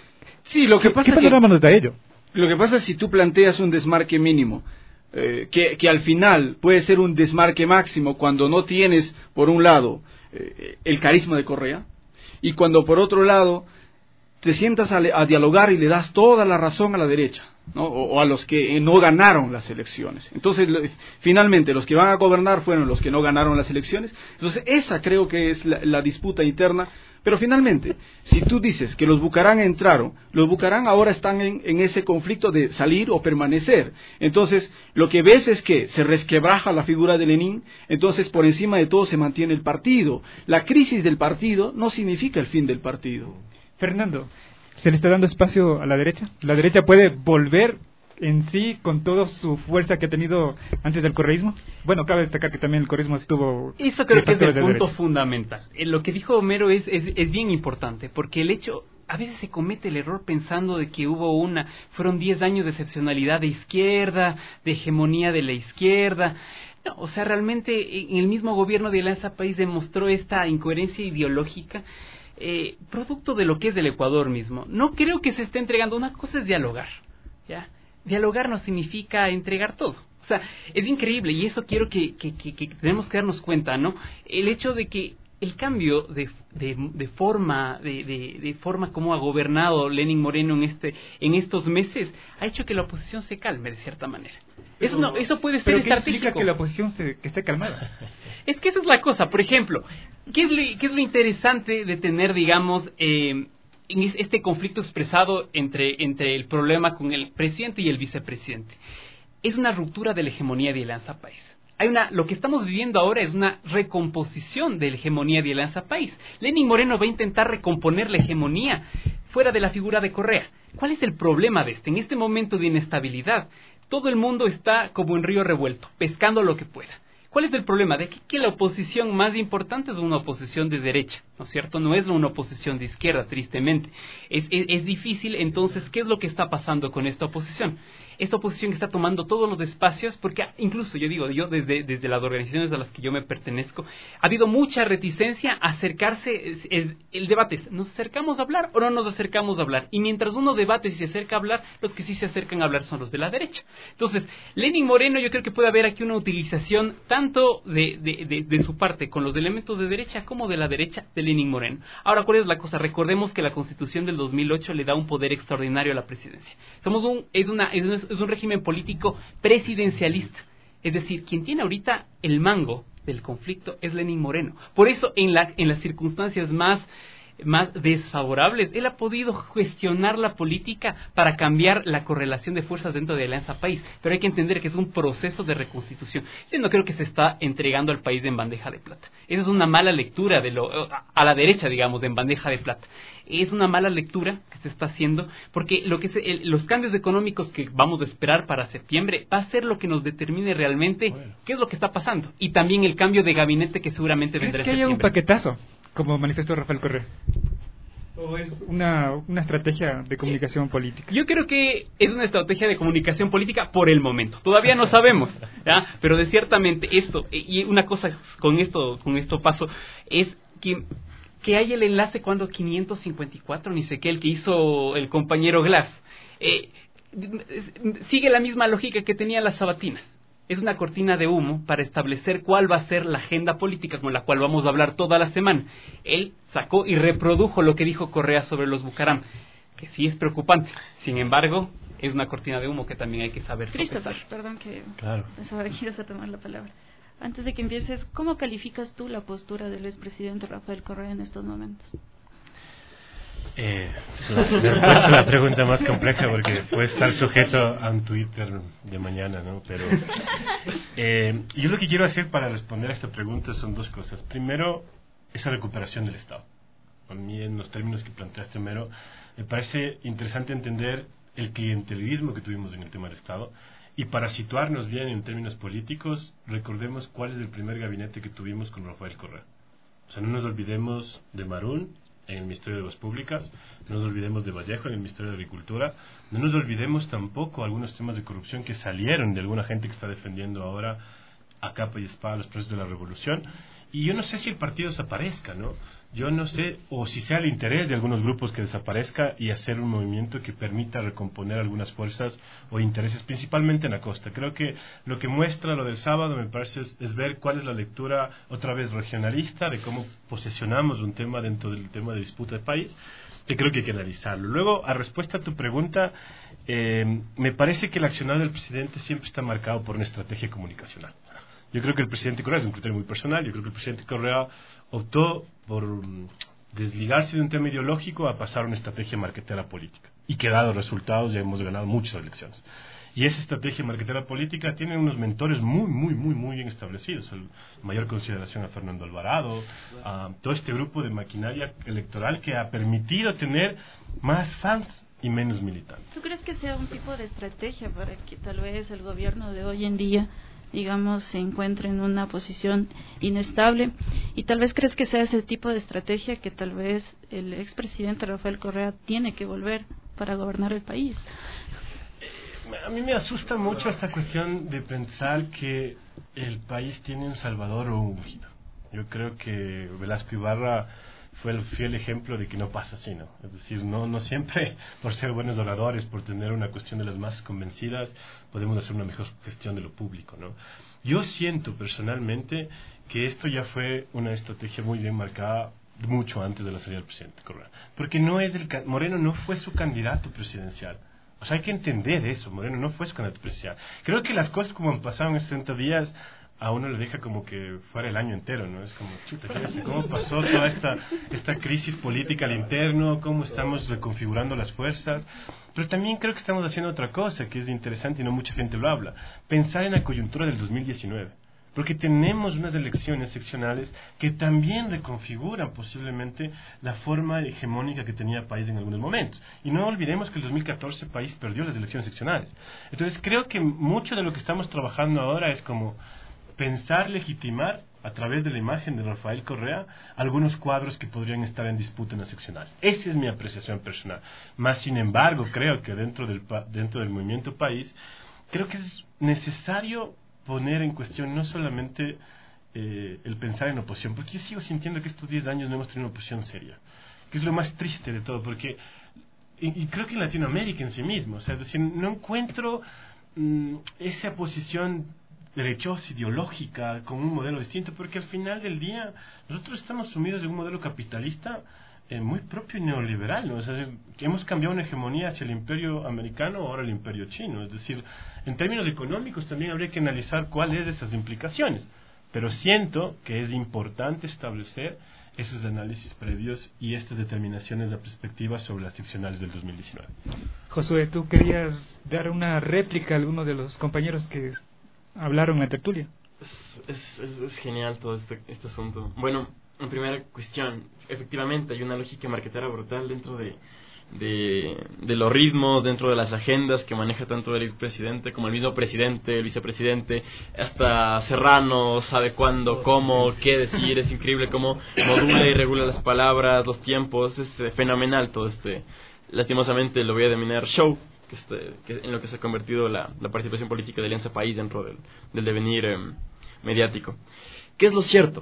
Sí, lo que pasa ¿Qué panorama nos da ello? Lo que pasa es si tú planteas un desmarque mínimo, Eh, que, que al final puede ser un desmarque máximo cuando no tienes, por un lado, eh, el carisma de Correa, y cuando por otro lado te sientas a, a dialogar y le das toda la razón a la derecha, ¿no? o, o a los que eh, no ganaron las elecciones. Entonces, lo, finalmente, los que van a gobernar fueron los que no ganaron las elecciones. Entonces, esa creo que es la, la disputa interna. Pero finalmente, si tú dices que los Bucarán entraron, los Bucarán ahora están en, en ese conflicto de salir o permanecer. Entonces, lo que ves es que se resquebraja la figura de Lenin, entonces por encima de todo se mantiene el partido. La crisis del partido no significa el fin del partido. Fernando, ¿se le está dando espacio a la derecha? ¿La derecha puede volver en sí con toda su fuerza que ha tenido antes del correísmo? Bueno, cabe destacar que también el correísmo estuvo... Eso creo que es el de punto derecha. fundamental. Eh, Lo que dijo Homero es, es, es bien importante, porque el hecho... A veces se comete el error pensando de que hubo una... Fueron diez años de excepcionalidad de izquierda, de hegemonía de la izquierda... No, o sea, realmente en el mismo gobierno de Alianza País demostró esta incoherencia ideológica, eh, producto de lo que es del Ecuador mismo. No creo que se esté entregando. Una cosa es dialogar, ¿ya? Dialogar no significa entregar todo. O sea, es increíble, y eso quiero que, que, que, que tenemos que darnos cuenta, ¿no? El hecho de que el cambio de, de, de forma de, de, de forma como ha gobernado Lenín Moreno en este en estos meses ha hecho que la oposición se calme de cierta manera. Pero, eso no eso puede ser pero ¿qué estratégico. implica que la oposición se, que esté calmada? Es que esa es la cosa. Por ejemplo, ¿qué es lo, qué es lo interesante de tener, digamos, eh, en este conflicto expresado entre entre el problema con el presidente y el vicepresidente? Es una ruptura de la hegemonía de Alianza País. Hay una, lo que estamos viviendo ahora es una recomposición de la hegemonía de Alianza País. Lenín Moreno va a intentar recomponer la hegemonía fuera de la figura de Correa. ¿Cuál es el problema de este? En este momento de inestabilidad, todo el mundo está como en río revuelto, pescando lo que pueda. ¿Cuál es el problema? De que, que la oposición más importante es una oposición de derecha, ¿no es cierto? No es una oposición de izquierda, tristemente. Es, es, es difícil, entonces, ¿qué es lo que está pasando con esta oposición? esta oposición que está tomando todos los espacios, porque incluso yo digo, yo desde, desde las organizaciones a las que yo me pertenezco, ha habido mucha reticencia a acercarse, el, el debate es, ¿nos acercamos a hablar o no nos acercamos a hablar? Y mientras uno debate y se acerca a hablar, los que sí se acercan a hablar son los de la derecha. Entonces, Lenín Moreno, yo creo que puede haber aquí una utilización tanto de, de, de, de su parte con los elementos de derecha como de la derecha de Lenín Moreno. Ahora, ¿cuál es la cosa? Recordemos que la Constitución del dos mil ocho le da un poder extraordinario a la presidencia. Somos un, es, una, es, un, es un régimen político presidencialista. Es decir, quien tiene ahorita el mango del conflicto es Lenín Moreno. Por eso, en, la, en las circunstancias más... más desfavorables, él ha podido gestionar la política para cambiar la correlación de fuerzas dentro de Alianza País, pero hay que entender que es un proceso de reconstitución. Yo no creo que se está entregando al país en bandeja de plata. Esa es una mala lectura de lo a la derecha, digamos, de en bandeja de plata. Es una mala lectura que se está haciendo, porque lo que se, el, los cambios económicos que vamos a esperar para septiembre va a ser lo que nos determine realmente bueno. qué es lo que está pasando, y también el cambio de gabinete que seguramente vendrá en septiembre. ¿Crees que haya un paquetazo, como manifestó Rafael Correa? ¿O es una, una estrategia de comunicación política? Yo creo que es una estrategia de comunicación política por el momento. Todavía no sabemos, ¿ya? Pero de ciertamente esto, y una cosa con esto, con esto paso, es que, que hay el enlace cuando quinientos cincuenta y cuatro, ni sé qué, el que hizo el compañero Glass, eh, sigue la misma lógica que tenía las sabatinas. Es una cortina de humo para establecer cuál va a ser la agenda política con la cual vamos a hablar toda la semana. Él sacó y reprodujo lo que dijo Correa sobre los Bucaram, que sí es preocupante. Sin embargo, es una cortina de humo que también hay que saber sopesar. Christopher, perdón que claro. ahora quieres a tomar la palabra. Antes de que empieces, ¿cómo calificas tú la postura del expresidente Rafael Correa en estos momentos? Eh, me he puesto la pregunta más compleja porque puede estar sujeto a un Twitter de mañana, ¿no? Pero eh, yo lo que quiero hacer para responder a esta pregunta son dos cosas. Primero, esa recuperación del Estado. A mí, en los términos que planteaste, Mero, me parece interesante entender el clientelismo que tuvimos en el tema del Estado. Y para situarnos bien en términos políticos, recordemos cuál es el primer gabinete que tuvimos con Rafael Correa. O sea, no nos olvidemos de Marún en el Ministerio de Obras Públicas, no nos olvidemos de Vallejo en el Ministerio de Agricultura, no nos olvidemos tampoco algunos temas de corrupción que salieron de alguna gente que está defendiendo ahora a capa y espada los procesos de la revolución. Y yo no sé si el partido desaparezca, ¿no? Yo no sé, o si sea el interés de algunos grupos que desaparezca y hacer un movimiento que permita recomponer algunas fuerzas o intereses, principalmente en la costa. Creo que lo que muestra lo del sábado, me parece, es, es ver cuál es la lectura, otra vez regionalista, de cómo posesionamos un tema dentro del tema de disputa de país, que creo que hay que analizarlo. Luego, a respuesta a tu pregunta, eh, me parece que el accionar del presidente siempre está marcado por una estrategia comunicacional. Yo creo que el presidente Correa, es un criterio muy personal, yo creo que el presidente Correa optó por um, desligarse de un tema ideológico a pasar a una estrategia marquetera política. Y que dado resultados ya hemos ganado muchas elecciones. Y esa estrategia marquetera política tiene unos mentores muy, muy, muy, muy bien establecidos. El mayor consideración a Fernando Alvarado, a todo este grupo de maquinaria electoral que ha permitido tener más fans y menos militantes. ¿Tú crees que sea un tipo de estrategia para que tal vez el gobierno de hoy en día, digamos, se encuentre en una posición inestable, y tal vez crees que sea ese tipo de estrategia que tal vez el expresidente Rafael Correa tiene que volver para gobernar el país? A mí me asusta mucho esta cuestión de pensar que el país tiene un salvador o un ungido. Yo creo que Velasco Ibarra fue el fiel ejemplo de que no pasa así, ¿no? Es decir, no, no siempre por ser buenos oradores, por tener una cuestión de las masas convencidas, podemos hacer una mejor gestión de lo público, ¿no? Yo siento personalmente que esto ya fue una estrategia muy bien marcada mucho antes de la salida del presidente Correa. Porque no es el, Moreno no fue su candidato presidencial. O sea, hay que entender eso, Moreno no fue su candidato presidencial. Creo que las cosas como han pasado en estos sesenta días a uno le deja como que fuera el año entero, ¿no? Es como, chuta, fíjate cómo pasó toda esta, esta crisis política al interno, cómo estamos reconfigurando las fuerzas. Pero también creo que estamos haciendo otra cosa que es interesante y no mucha gente lo habla. Pensar en la coyuntura del dos mil diecinueve. Porque tenemos unas elecciones seccionales que también reconfiguran posiblemente la forma hegemónica que tenía el país en algunos momentos. Y no olvidemos que en el dos mil catorce el país perdió las elecciones seccionales. Entonces creo que mucho de lo que estamos trabajando ahora es como pensar, legitimar a través de la imagen de Rafael Correa, algunos cuadros que podrían estar en disputa en las seccionales. Esa es mi apreciación personal. Más sin embargo, creo que dentro del, dentro del movimiento país, creo que es necesario poner en cuestión no solamente eh, el pensar en oposición, porque yo sigo sintiendo que estos diez años no hemos tenido una oposición seria, que es lo más triste de todo, porque, y, y creo que en Latinoamérica en sí mismo, o sea, es decir, no encuentro mmm, esa posición derechosa, ideológica, con un modelo distinto, porque al final del día nosotros estamos sumidos en un modelo capitalista eh, muy propio y neoliberal, ¿no? O sea, hemos cambiado una hegemonía hacia el imperio americano, ahora el imperio chino, es decir, en términos económicos también habría que analizar cuáles de esas implicaciones, pero siento que es importante establecer esos análisis previos y estas determinaciones de perspectiva sobre las seccionales del dos mil diecinueve. Josué, tú querías dar una réplica a alguno de los compañeros que hablaron en la tertulia. Es, es, es genial todo este, este asunto. Bueno, en primera cuestión, efectivamente hay una lógica marketera brutal dentro de, de, de los ritmos, dentro de las agendas que maneja tanto el expresidente como el mismo presidente, el vicepresidente, hasta Serrano sabe cuándo, cómo, qué decir. Es increíble cómo modula y regula las palabras, los tiempos. Es eh, fenomenal todo este, lastimosamente lo voy a denominar show, que, este, que en lo que se ha convertido la, la participación política de Alianza País dentro del, del devenir eh, mediático. ¿Qué es lo cierto?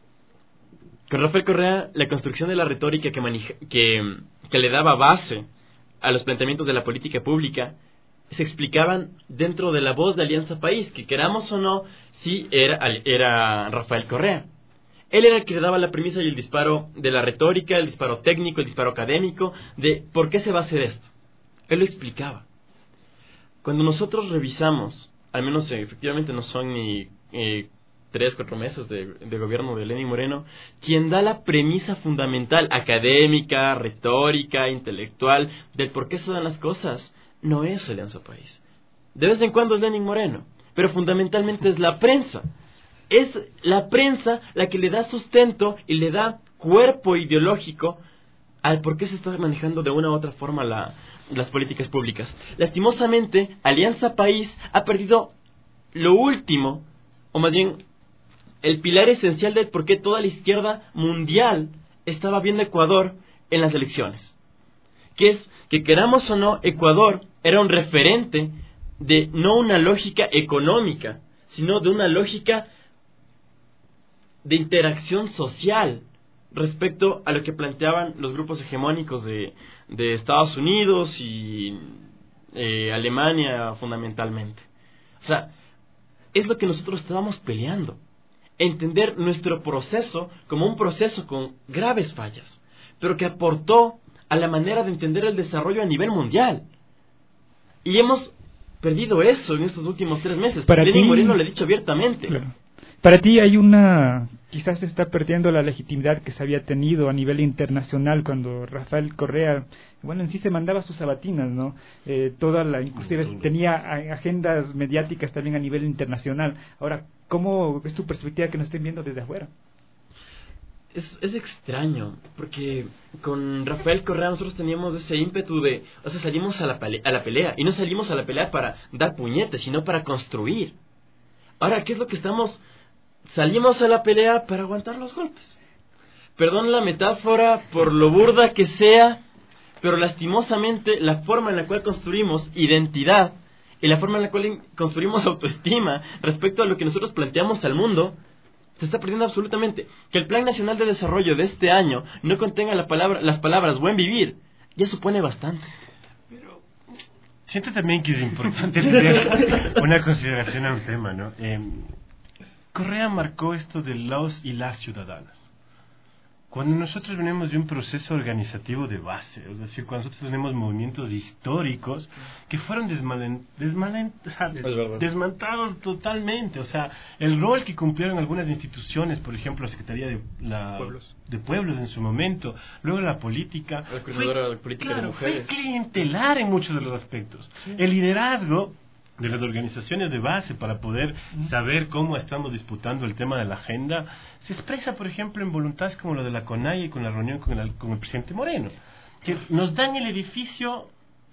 Con Rafael Correa, la construcción de la retórica que, maneja, que, que le daba base a los planteamientos de la política pública se explicaban dentro de la voz de Alianza País, que queramos o no, sí era, era Rafael Correa. Él era el que le daba la premisa y el disparo de la retórica, el disparo técnico, el disparo académico, de por qué se va a hacer esto. Él lo explicaba. Cuando nosotros revisamos, al menos eh, efectivamente no son ni eh, tres, cuatro meses de, de gobierno de Lenín Moreno, quien da la premisa fundamental, académica, retórica, intelectual, del por qué se dan las cosas, no es Alianza País. De vez en cuando es Lenín Moreno, pero fundamentalmente es la prensa. Es la prensa la que le da sustento y le da cuerpo ideológico al por qué se está manejando de una u otra forma la, las políticas públicas. Lastimosamente, Alianza País ha perdido lo último, o más bien el pilar esencial del por qué toda la izquierda mundial estaba viendo a Ecuador en las elecciones. Que es que, queramos o no, Ecuador era un referente de no una lógica económica, sino de una lógica de interacción social respecto a lo que planteaban los grupos hegemónicos de, de Estados Unidos y eh, Alemania fundamentalmente. O sea, es lo que nosotros estábamos peleando. Entender nuestro proceso como un proceso con graves fallas, pero que aportó a la manera de entender el desarrollo a nivel mundial. Y hemos perdido eso en estos últimos tres meses. Para Lenín ti, Moreno lo ha dicho abiertamente. Claro. Para ti hay una... Quizás se está perdiendo la legitimidad que se había tenido a nivel internacional cuando Rafael Correa, bueno, en sí se mandaba sus sabatinas, ¿no? Eh, toda la, inclusive tenía agendas mediáticas también a nivel internacional. Ahora, ¿cómo es tu perspectiva que nos estén viendo desde afuera? Es, es extraño, porque con Rafael Correa nosotros teníamos ese ímpetu de, o sea, salimos a la, pale- a la pelea, y no salimos a la pelea para dar puñetes, sino para construir. Ahora, ¿qué es lo que estamos...? Salimos a la pelea para aguantar los golpes. Perdón la metáfora por lo burda que sea, pero lastimosamente la forma en la cual construimos identidad y la forma en la cual construimos autoestima respecto a lo que nosotros planteamos al mundo se está perdiendo absolutamente. Que el Plan Nacional de Desarrollo de este año no contenga la palabra, las palabras buen vivir ya supone bastante. Pero siento también que es importante tener una consideración a un tema, ¿no? Eh, Correa marcó esto de los y las ciudadanas. Cuando nosotros venimos de un proceso organizativo de base, es decir, cuando nosotros tenemos movimientos históricos que fueron desmalen, desmalen, ¿sabes? desmantados totalmente, o sea, el rol que cumplieron algunas instituciones, por ejemplo, la Secretaría de, la, Pueblos. de Pueblos en su momento, luego la política, la coordinadora de política claro, de mujeres. fue clientelar en muchos de los aspectos. Sí. El liderazgo de las organizaciones de base para poder saber cómo estamos disputando el tema de la agenda se expresa, por ejemplo, en voluntades como lo de la CONAIE y con la reunión con el, con el presidente Moreno, que nos dan el edificio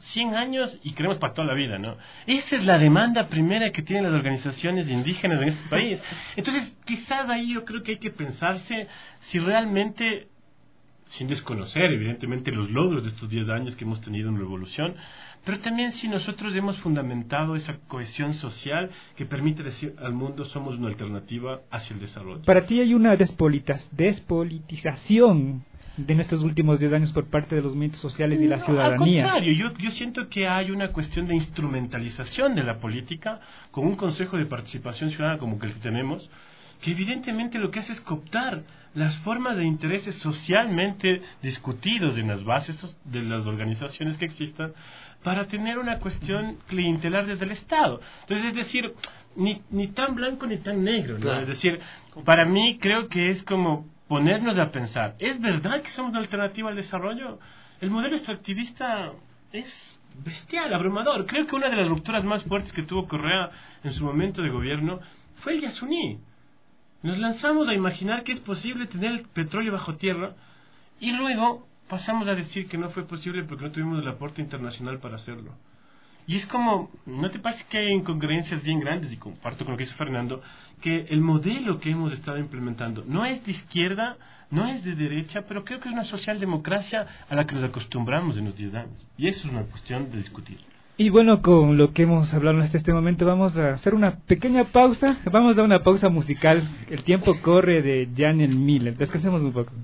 cien años y queremos para toda la vida, ¿no? Esa es la demanda primera que tienen las organizaciones indígenas en este país. Entonces, quizás ahí yo creo que hay que pensarse si realmente, sin desconocer evidentemente los logros de estos diez años que hemos tenido en revolución, pero también si nosotros hemos fundamentado esa cohesión social que permite decir al mundo somos una alternativa hacia el desarrollo. Para ti hay una despolitas, despolitización de nuestros últimos diez años por parte de los movimientos sociales y la No, ciudadanía. Al contrario, yo, yo siento que hay una cuestión de instrumentalización de la política con un Consejo de Participación Ciudadana como el que tenemos, que evidentemente lo que hace es cooptar las formas de intereses socialmente discutidos en las bases de las organizaciones que existan para tener una cuestión clientelar desde el Estado. Entonces, es decir, ni, ni tan blanco ni tan negro, ¿no? Claro. Es decir, para mí creo que es como ponernos a pensar, ¿es verdad que somos una alternativa al desarrollo? El modelo extractivista es bestial, abrumador. Creo que una de las rupturas más fuertes que tuvo Correa en su momento de gobierno fue el Yasuní. Nos lanzamos a imaginar que es posible tener el petróleo bajo tierra y luego pasamos a decir que no fue posible porque no tuvimos el aporte internacional para hacerlo. Y es como, ¿no te parece que hay incongruencias bien grandes? Y comparto con lo que dice Fernando, que el modelo que hemos estado implementando no es de izquierda, no es de derecha, pero creo que es una socialdemocracia a la que nos acostumbramos en los diez años. Y eso es una cuestión de discutir. Y bueno, con lo que hemos hablado hasta este momento, vamos a hacer una pequeña pausa. Vamos a una pausa musical. El tiempo corre de Janel Miller. Descansemos un poco.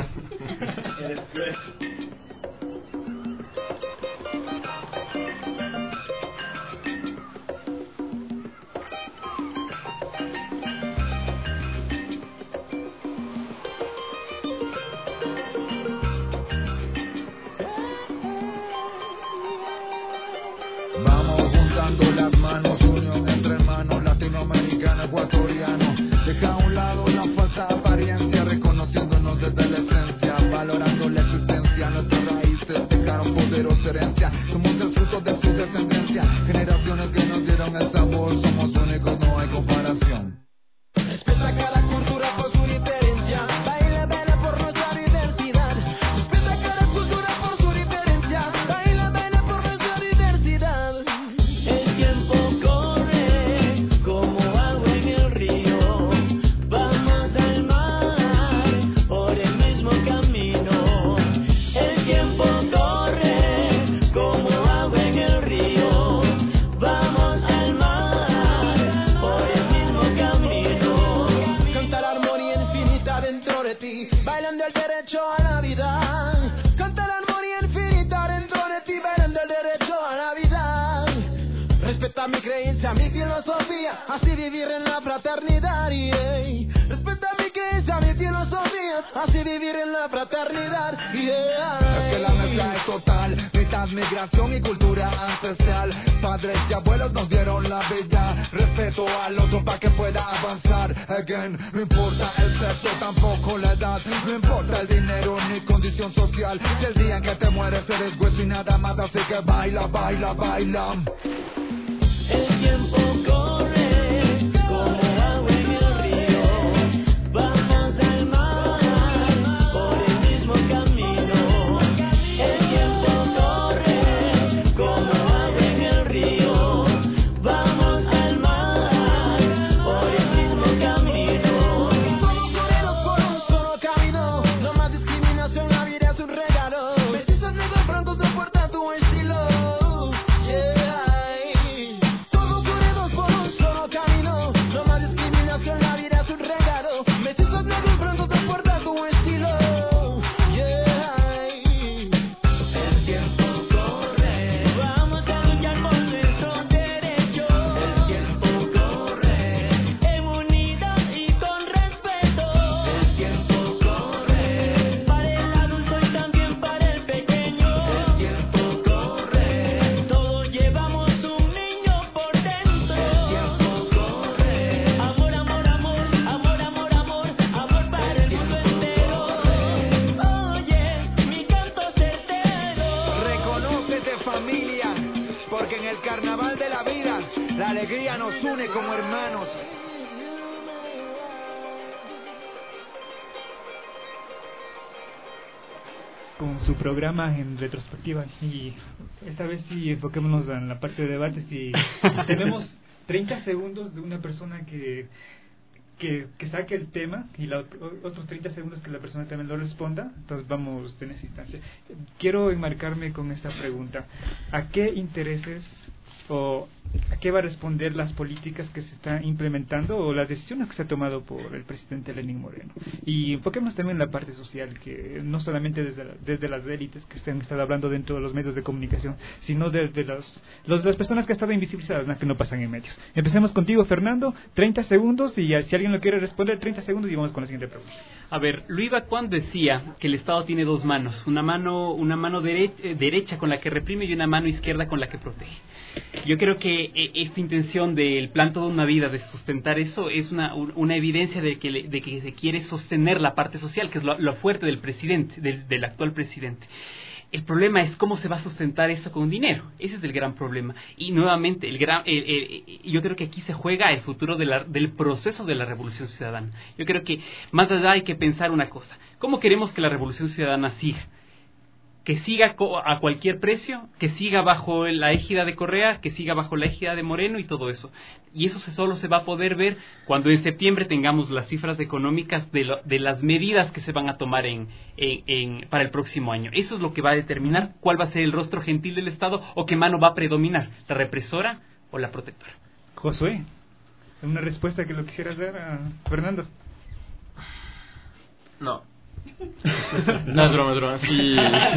Las manos, unión entre hermanos, latinoamericano, ecuatoriano. Deja a un lado la falsa apariencia, reconociéndonos desde la esencia, valorando la existencia. Nuestras raíces dejaron poderosa herencia. Somos el fruto de su descendencia. Generaciones que nos dieron el sabor. Somos únicos, no hay comparación. Respeta cada cultura por su diferencia. Baila, baila por nuestra diversidad. Respeta cada cultura por su diferencia. Baila, baila por nuestra diversidad. El tiempo corre como agua en el río. Vamos al mar por el mismo camino. El tiempo corre como agua en el río. Vamos al mar por el mismo camino. Canta la armonía infinita dentro de ti, bailando el derecho a la vida. Canta la armonía infinita dentro de ti, bailando el derecho a la vida. Respeta mi creencia, mi filosofía, así vivir en la fraternidad. Yeah. Respeta mi creencia, mi filosofía, así vivir en la fraternidad. Yeah. Es que la mezcla es total, mitad migración y cultura ancestral. Padres y abuelos nos dieron la vida, respeto al otro para que pueda avanzar. Again, no importa el sexo, tampoco la edad, no importa el dinero ni condición social. Si el día en que te mueres eres hueso y nada más, así que baila, baila, baila. El tiempo corre como agua en el río. Vamos al mar por el mismo camino. El tiempo corre como agua en el río. Vamos al mar por el mismo camino. Todos unidos por un solo camino. No más discriminación, la vida es un regalo. Mestizos negros blancos no importa tu estilo. Yeah. Todos unidos por un con su programa en retrospectiva y esta vez sí enfoquémonos en la parte de debates y tenemos treinta segundos de una persona que que, que saque el tema y la, otros treinta segundos que la persona también lo responda. Entonces vamos en esa instancia. Quiero enmarcarme con esta pregunta: ¿a qué intereses o a qué va a responder las políticas que se están implementando o las decisiones que se ha tomado por el presidente Lenín Moreno? Y enfoquemos también en la parte social, que no solamente desde, la, desde las élites que se han estado hablando dentro de los medios de comunicación, sino desde los, los, las personas que han estado invisibilizadas, ¿no? que no pasan en medios. Empecemos contigo, Fernando, treinta segundos, y si alguien lo quiere responder, treinta segundos, y vamos con la siguiente pregunta. A ver, Louis Vacuán decía que el Estado tiene dos manos, una mano, una mano dere- derecha con la que reprime y una mano izquierda con la que protege. Yo creo que eh, esta intención del plan Toda una Vida de sustentar eso es una, una evidencia de que, le, de que se quiere sostener la parte social, que es lo, lo fuerte del presidente, del, del actual presidente. El problema es cómo se va a sustentar eso con dinero. Ese es el gran problema. Y nuevamente, el gran, el, el, yo creo que aquí se juega el futuro de la, del proceso de la Revolución Ciudadana. Yo creo que más allá hay que pensar una cosa. ¿Cómo queremos que la Revolución Ciudadana siga? Que siga a cualquier precio, que siga bajo la égida de Correa, que siga bajo la égida de Moreno y todo eso. Y eso se, solo se va a poder ver cuando en septiembre tengamos las cifras económicas de, lo, de las medidas que se van a tomar en, en, en, para el próximo año. Eso es lo que va a determinar cuál va a ser el rostro gentil del Estado o qué mano va a predominar, la represora o la protectora. Josué, ¿una respuesta que lo quisieras dar a Fernando? No. No, es broma, es broma. Sí,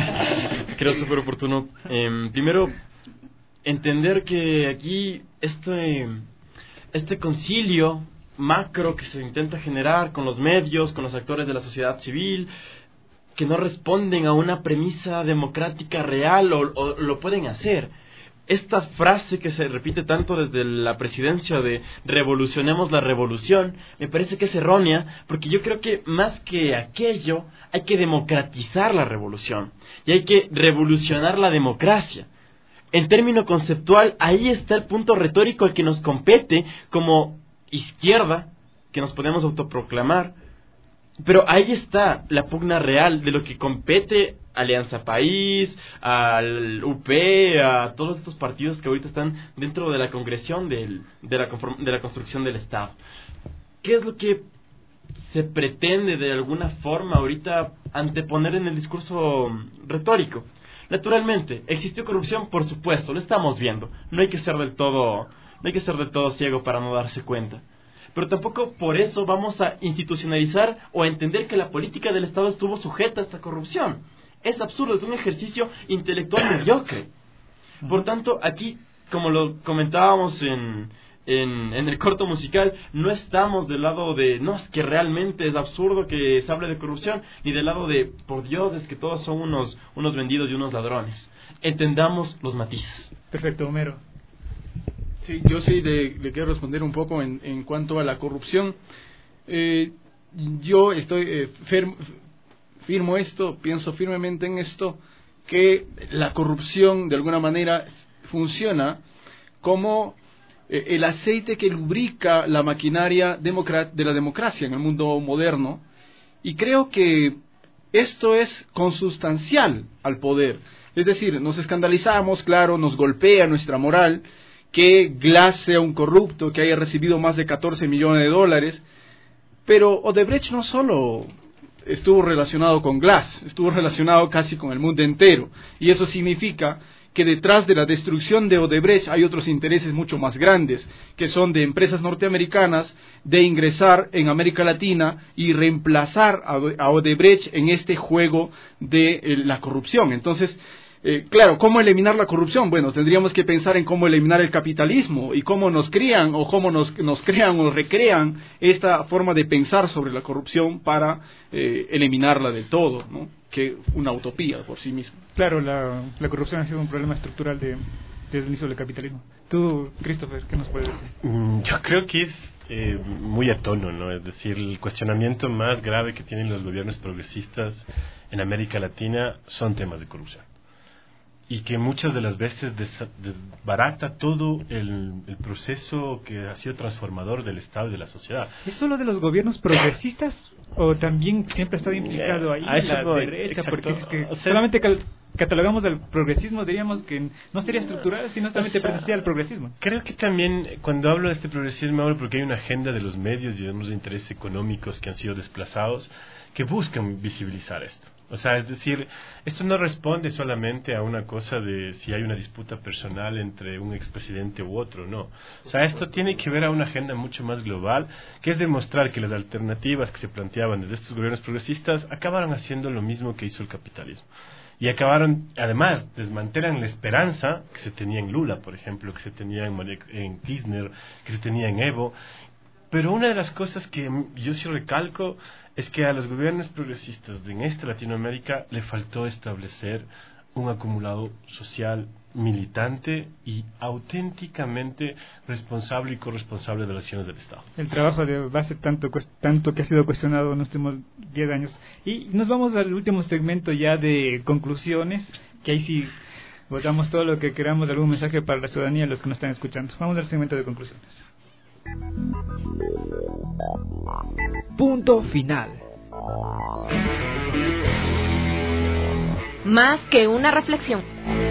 creo súper oportuno. Eh, primero, entender que aquí este, este concilio macro que se intenta generar con los medios, con los actores de la sociedad civil, que no responden a una premisa democrática real o, o lo pueden hacer. Esta frase que se repite tanto desde la presidencia de revolucionemos la revolución, me parece que es errónea, porque yo creo que más que aquello hay que democratizar la revolución y hay que revolucionar la democracia. En término conceptual, ahí está el punto retórico al que nos compete como izquierda, que nos podemos autoproclamar, pero ahí está la pugna real de lo que compete Alianza País, al U P, a todos estos partidos que ahorita están dentro de la congresión del, de, la conform, de la construcción del Estado. ¿Qué es lo que se pretende de alguna forma ahorita anteponer en el discurso retórico? Naturalmente, ¿existió corrupción? Por supuesto, lo estamos viendo. No hay que ser del todo, no hay que ser del todo ciego para no darse cuenta. Pero tampoco por eso vamos a institucionalizar o a entender que la política del Estado estuvo sujeta a esta corrupción. Es absurdo, es un ejercicio intelectual mediocre. Por tanto, aquí, como lo comentábamos en, en, en el corto musical, no estamos del lado de, no, es que realmente es absurdo que se hable de corrupción, ni del lado de, por Dios, es que todos son unos, unos vendidos y unos ladrones. Entendamos los matices. Perfecto, Homero. Sí, yo sí le, le quiero responder un poco en, en cuanto a la corrupción. Eh, yo estoy eh, firm, firmo esto, pienso firmemente en esto, que la corrupción de alguna manera funciona como eh, el aceite que lubrica la maquinaria democrat- de la democracia en el mundo moderno, y creo que esto es consustancial al poder. Es decir, nos escandalizamos, claro, nos golpea nuestra moral que Glass sea un corrupto, que haya recibido más de catorce millones de dólares, pero Odebrecht no solo estuvo relacionado con Glass, estuvo relacionado casi con el mundo entero, y eso significa que detrás de la destrucción de Odebrecht hay otros intereses mucho más grandes, que son de empresas norteamericanas, de ingresar en América Latina y reemplazar a Odebrecht en este juego de eh, la corrupción. Entonces, Eh, claro, ¿cómo eliminar la corrupción? Bueno, tendríamos que pensar en cómo eliminar el capitalismo y cómo nos crían o cómo nos, nos crean o recrean esta forma de pensar sobre la corrupción para eh, eliminarla del todo, ¿no? Que una utopía por sí misma. Claro, la, la corrupción ha sido un problema estructural de, desde el inicio del capitalismo. Tú, Christopher, ¿qué nos puedes decir? Mm, yo creo que es eh, muy a tono, ¿no? Es decir, el cuestionamiento más grave que tienen los gobiernos progresistas en América Latina son temas de corrupción. y que muchas de las veces des- desbarata todo el, el proceso que ha sido transformador del Estado y de la sociedad. ¿Es solo de los gobiernos progresistas o también siempre ha estado implicado ahí A eso la voy, derecha? exacto. Porque es que O sea, solamente cal- catalogamos el progresismo, diríamos que no sería estructural, sino solamente o sea, pertenecía al progresismo. Creo que también cuando hablo de este progresismo hablo porque hay una agenda de los medios, digamos, de intereses económicos que han sido desplazados, que buscan visibilizar esto. O sea, es decir, esto no responde solamente a una cosa de si hay una disputa personal entre un expresidente u otro, no. O sea, esto tiene que ver a una agenda mucho más global, que es demostrar que las alternativas que se planteaban desde estos gobiernos progresistas acabaron haciendo lo mismo que hizo el capitalismo. Y acabaron, además, desmantelan la esperanza que se tenía en Lula, por ejemplo, que se tenía en, Mane- en Kirchner, que se tenía en Evo. Pero una de las cosas que yo sí recalco es que a los gobiernos progresistas de en esta Latinoamérica le faltó establecer un acumulado social militante y auténticamente responsable y corresponsable de las acciones del Estado. El trabajo de base tanto cues- tanto que ha sido cuestionado en los últimos diez años. Y nos vamos al último segmento ya de conclusiones, que ahí sí votamos todo lo que queramos de algún mensaje para la ciudadanía y los que nos están escuchando. Vamos al segmento de conclusiones. Punto final. Más que una reflexión.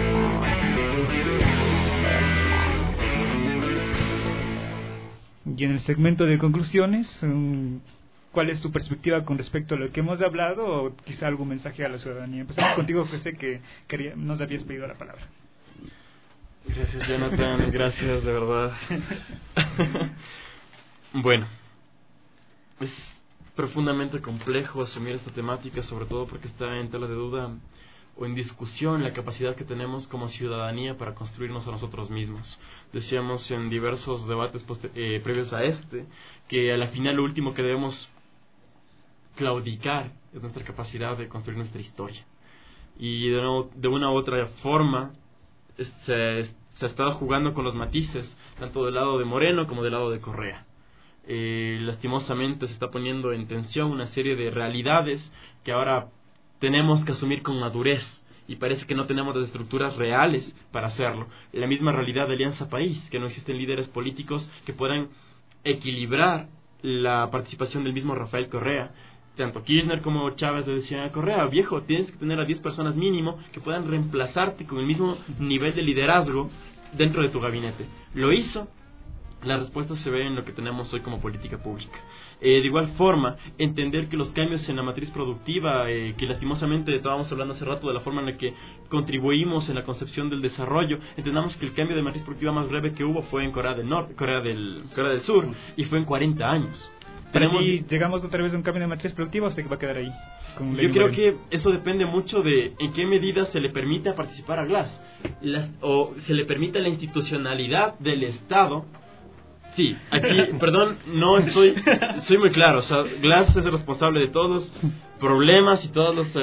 Y en el segmento de conclusiones, um, ¿cuál es su perspectiva con respecto a lo que hemos hablado o quizá algún mensaje a la ciudadanía? Empezamos contigo, José, que quería, nos habías pedido la palabra. Gracias, Jonathan, gracias, de verdad. Bueno, es profundamente complejo asumir esta temática, sobre todo porque está en tela de duda o en discusión la capacidad que tenemos como ciudadanía para construirnos a nosotros mismos. Decíamos en diversos debates poste- eh, previos a este que a la final lo último que debemos claudicar es nuestra capacidad de construir nuestra historia. Y de, no, de una u otra forma es, se, se ha estado jugando con los matices, tanto del lado de Moreno como del lado de Correa. Eh, lastimosamente se está poniendo en tensión una serie de realidades que ahora tenemos que asumir con madurez y parece que no tenemos las estructuras reales para hacerlo. La misma realidad de Alianza País, que no existen líderes políticos que puedan equilibrar la participación del mismo Rafael Correa. Tanto Kirchner como Chávez le decían a Correa: viejo, tienes que tener a diez personas mínimo que puedan reemplazarte con el mismo nivel de liderazgo dentro de tu gabinete. Lo hizo. La respuesta se ve en lo que tenemos hoy como política pública. Eh, de igual forma, entender que los cambios en la matriz productiva, eh, que lastimosamente estábamos hablando hace rato de la forma en la que contribuimos en la concepción del desarrollo, entendamos que el cambio de matriz productiva más breve que hubo fue en Corea del Norte, Corea del, Corea del Sur, y fue en cuarenta años. Tenemos... ¿Y llegamos otra vez a un cambio de matriz productiva o se va a quedar ahí? Yo creo que eso depende mucho de en qué medida se le permite participar a Glass, la, o se le permite la institucionalidad del Estado. Sí, aquí, perdón, no estoy, soy muy claro, o sea, Glass es el responsable de todos los problemas y todos los,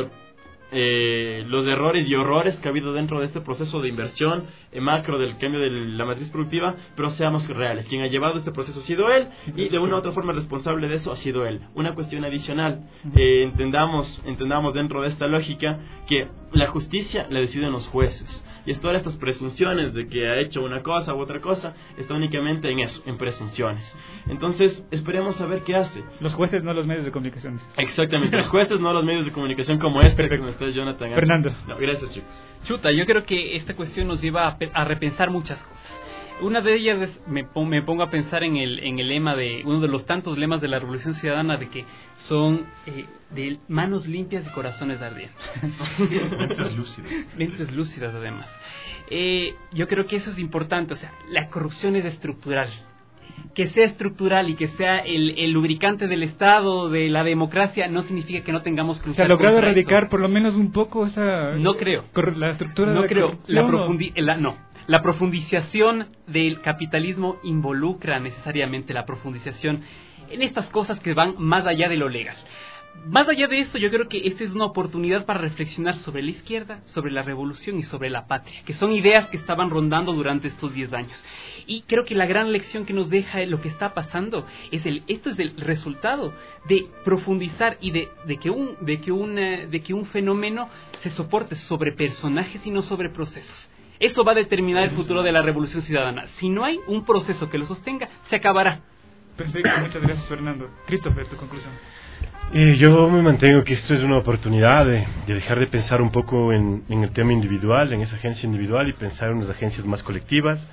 eh, los errores y horrores que ha habido dentro de este proceso de inversión eh, macro del cambio de la matriz productiva, pero seamos reales, quien ha llevado este proceso ha sido él y de una u otra forma el responsable de eso ha sido él. Una cuestión adicional, eh, entendamos, entendamos dentro de esta lógica que la justicia la deciden los jueces. Y es todas estas presunciones de que ha hecho una cosa u otra cosa, está únicamente en eso, en presunciones. Entonces, esperemos a ver qué hace. Los jueces, no los medios de comunicación. Exactamente, los jueces, no los medios de comunicación como este, como está Jonathan. Fernando. No, gracias, chicos. Chuta, yo creo que esta cuestión nos lleva a, pe- a repensar muchas cosas. Una de ellas es, me, pon, me pongo a pensar en el, en el lema de, uno de los tantos lemas de la Revolución Ciudadana, de que son eh, de manos limpias y corazones ardientes. Mentes lúcidas. Mentes lúcidas, además. Eh, yo creo que eso es importante, o sea, la corrupción es estructural. Que sea estructural y que sea el, el lubricante del Estado, de la democracia, no significa que no tengamos que luchar. ¿Se ha logrado contra erradicar eso. por lo menos un poco esa... No creo. La estructura no de la creo. corrupción, La profundi la, no. La profundización del capitalismo involucra necesariamente la profundización en estas cosas que van más allá de lo legal. más allá de eso, yo creo que esta es una oportunidad para reflexionar sobre la izquierda, sobre la revolución y sobre la patria, que son ideas que estaban rondando durante estos diez años. Y creo que la gran lección que nos deja lo que está pasando es el, esto es el resultado de profundizar y de, de que un, de que un, de que un fenómeno se soporte sobre personajes y no sobre procesos. Eso va a determinar el futuro de la revolución ciudadana. Si no hay un proceso que lo sostenga, se acabará. Perfecto, muchas gracias, Fernando. Christopher, tu conclusión. Eh, yo me mantengo que esto es una oportunidad de, de dejar de pensar un poco en, en el tema individual, en esa agencia individual, y pensar en unas agencias más colectivas.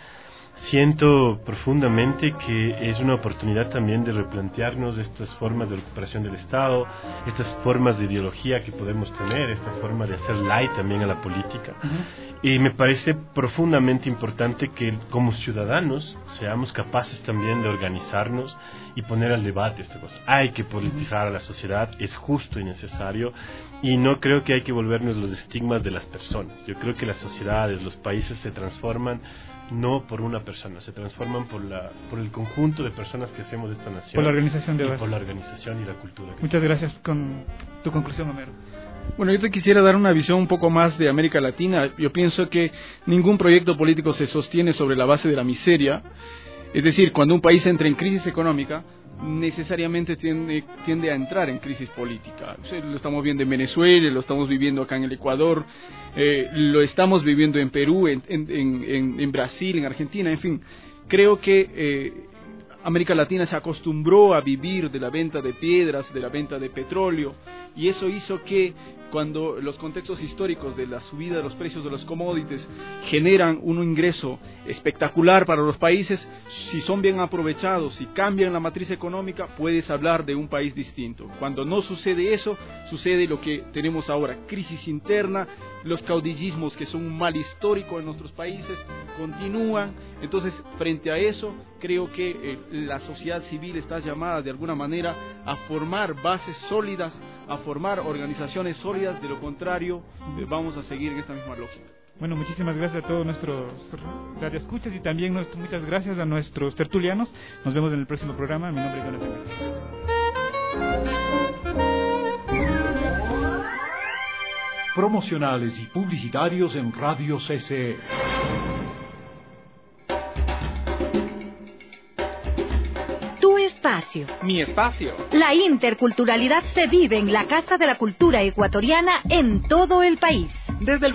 Siento profundamente que es una oportunidad también de replantearnos estas formas de recuperación del Estado, estas formas de ideología que podemos tener, esta forma de hacer light también a la política. Uh-huh. Y me parece profundamente importante que como ciudadanos seamos capaces también de organizarnos y poner al debate esta cosa. Hay que politizar a la sociedad, es justo y necesario, y no creo que hay que volvernos los estigmas de las personas. Yo creo que las sociedades, los países se transforman no por una persona, se transforman por la por el conjunto de personas que hacemos esta nación. Por la organización de y base. por la organización y la cultura. Muchas gracias. Con tu conclusión, Homero. Bueno, yo te quisiera dar una visión un poco más de América Latina. Yo pienso que ningún proyecto político se sostiene sobre la base de la miseria. Es decir, cuando un país entra en crisis económica, necesariamente tiende, tiende a entrar en crisis política. O sea, lo estamos viendo en Venezuela, lo estamos viviendo acá en el Ecuador, eh, lo estamos viviendo en Perú, en, en, en, en Brasil, en Argentina, en fin. Creo que eh, América Latina se acostumbró a vivir de la venta de piedras, de la venta de petróleo, y eso hizo que cuando los contextos históricos de la subida de los precios de los commodities generan un ingreso espectacular para los países, si son bien aprovechados, si cambian la matriz económica, puedes hablar de un país distinto. Cuando no sucede eso, sucede lo que tenemos ahora, crisis interna, los caudillismos, que son un mal histórico en nuestros países, continúan. Entonces, frente a eso, creo que eh, la sociedad civil está llamada de alguna manera a formar bases sólidas, a formar organizaciones sólidas. De lo contrario, eh, vamos a seguir en esta misma lógica. Bueno, muchísimas gracias a todos nuestros radioescuchas y también nuestro, muchas gracias a nuestros tertulianos. Nos vemos en el próximo programa. Mi nombre es Jonathan García. Promocionales y publicitarios en Radio C C E. Tu espacio. Mi espacio. La interculturalidad se vive en la Casa de la Cultura Ecuatoriana en todo el país. Desde el